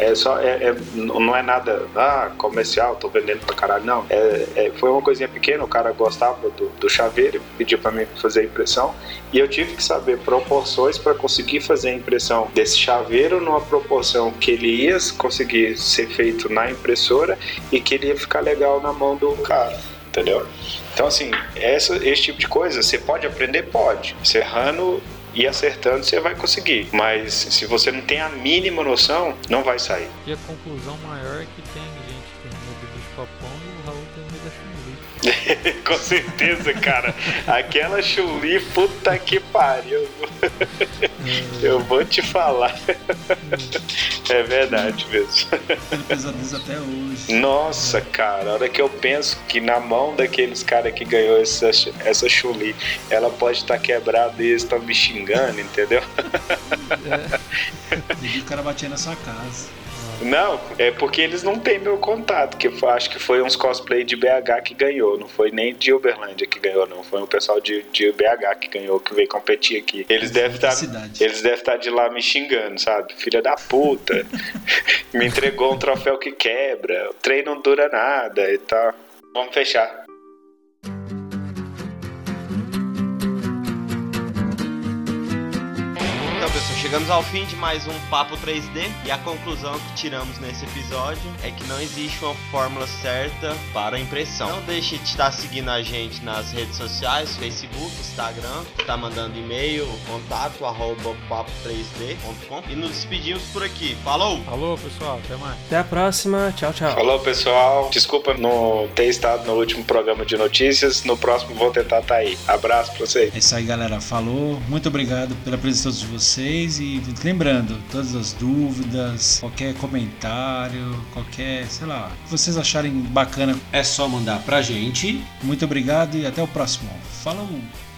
não é nada comercial, tô vendendo pra caralho, não. Foi uma coisinha pequena, o cara gostava do chaveiro, pediu pra mim fazer a impressão e eu tive que saber proporções pra conseguir fazer a impressão desse chaveiro numa proporção que ele ia conseguir ser feito na impressora e que ele ia ficar legal na mão do cara, entendeu? Então assim, esse tipo de coisa você pode aprender? Pode. Você errando e acertando você vai conseguir, mas se você não tem a mínima noção, não vai sair. E a conclusão maior é que tem gente que tem medo do Japão e o Raul tem medo da Chun-Li. Com certeza, cara. Aquela Chun-Li, puta que pariu. Eu vou te falar. É verdade mesmo. Ele pesadelo até hoje. Nossa, cara, a hora que eu penso que na mão daqueles caras que ganhou essa Chun-Li, ela pode estar quebrada e eles estão me xingando, entendeu? E o cara batia na sua casa. Não, é porque eles não têm meu contato, que eu acho que foi uns cosplay de BH que ganhou, não foi nem de Uberlândia que ganhou, não. Foi um pessoal de BH que ganhou, que veio competir aqui. Eles devem estar de lá me xingando, sabe? Filha da puta. Me entregou um troféu que quebra, o trem não dura nada e tal. Vamos fechar. Então, pessoal, chegamos ao fim de mais um Papo 3D e a conclusão que tiramos nesse episódio é que não existe uma fórmula certa para a impressão. Não deixe de estar seguindo a gente nas redes sociais, Facebook, Instagram, tá mandando e-mail, contato@papo3d.com e nos despedimos por aqui. Falou! Falou, pessoal, até mais. Até a próxima, tchau, tchau. Falou, pessoal. Desculpa não ter estado no último programa de notícias, no próximo vou tentar estar aí. Abraço pra vocês. É isso aí, galera. Falou. Muito obrigado pela presença de vocês. E lembrando, todas as dúvidas, qualquer comentário, qualquer, sei lá, que vocês acharem bacana, É só mandar pra gente. muito obrigado e até o próximo. Falou!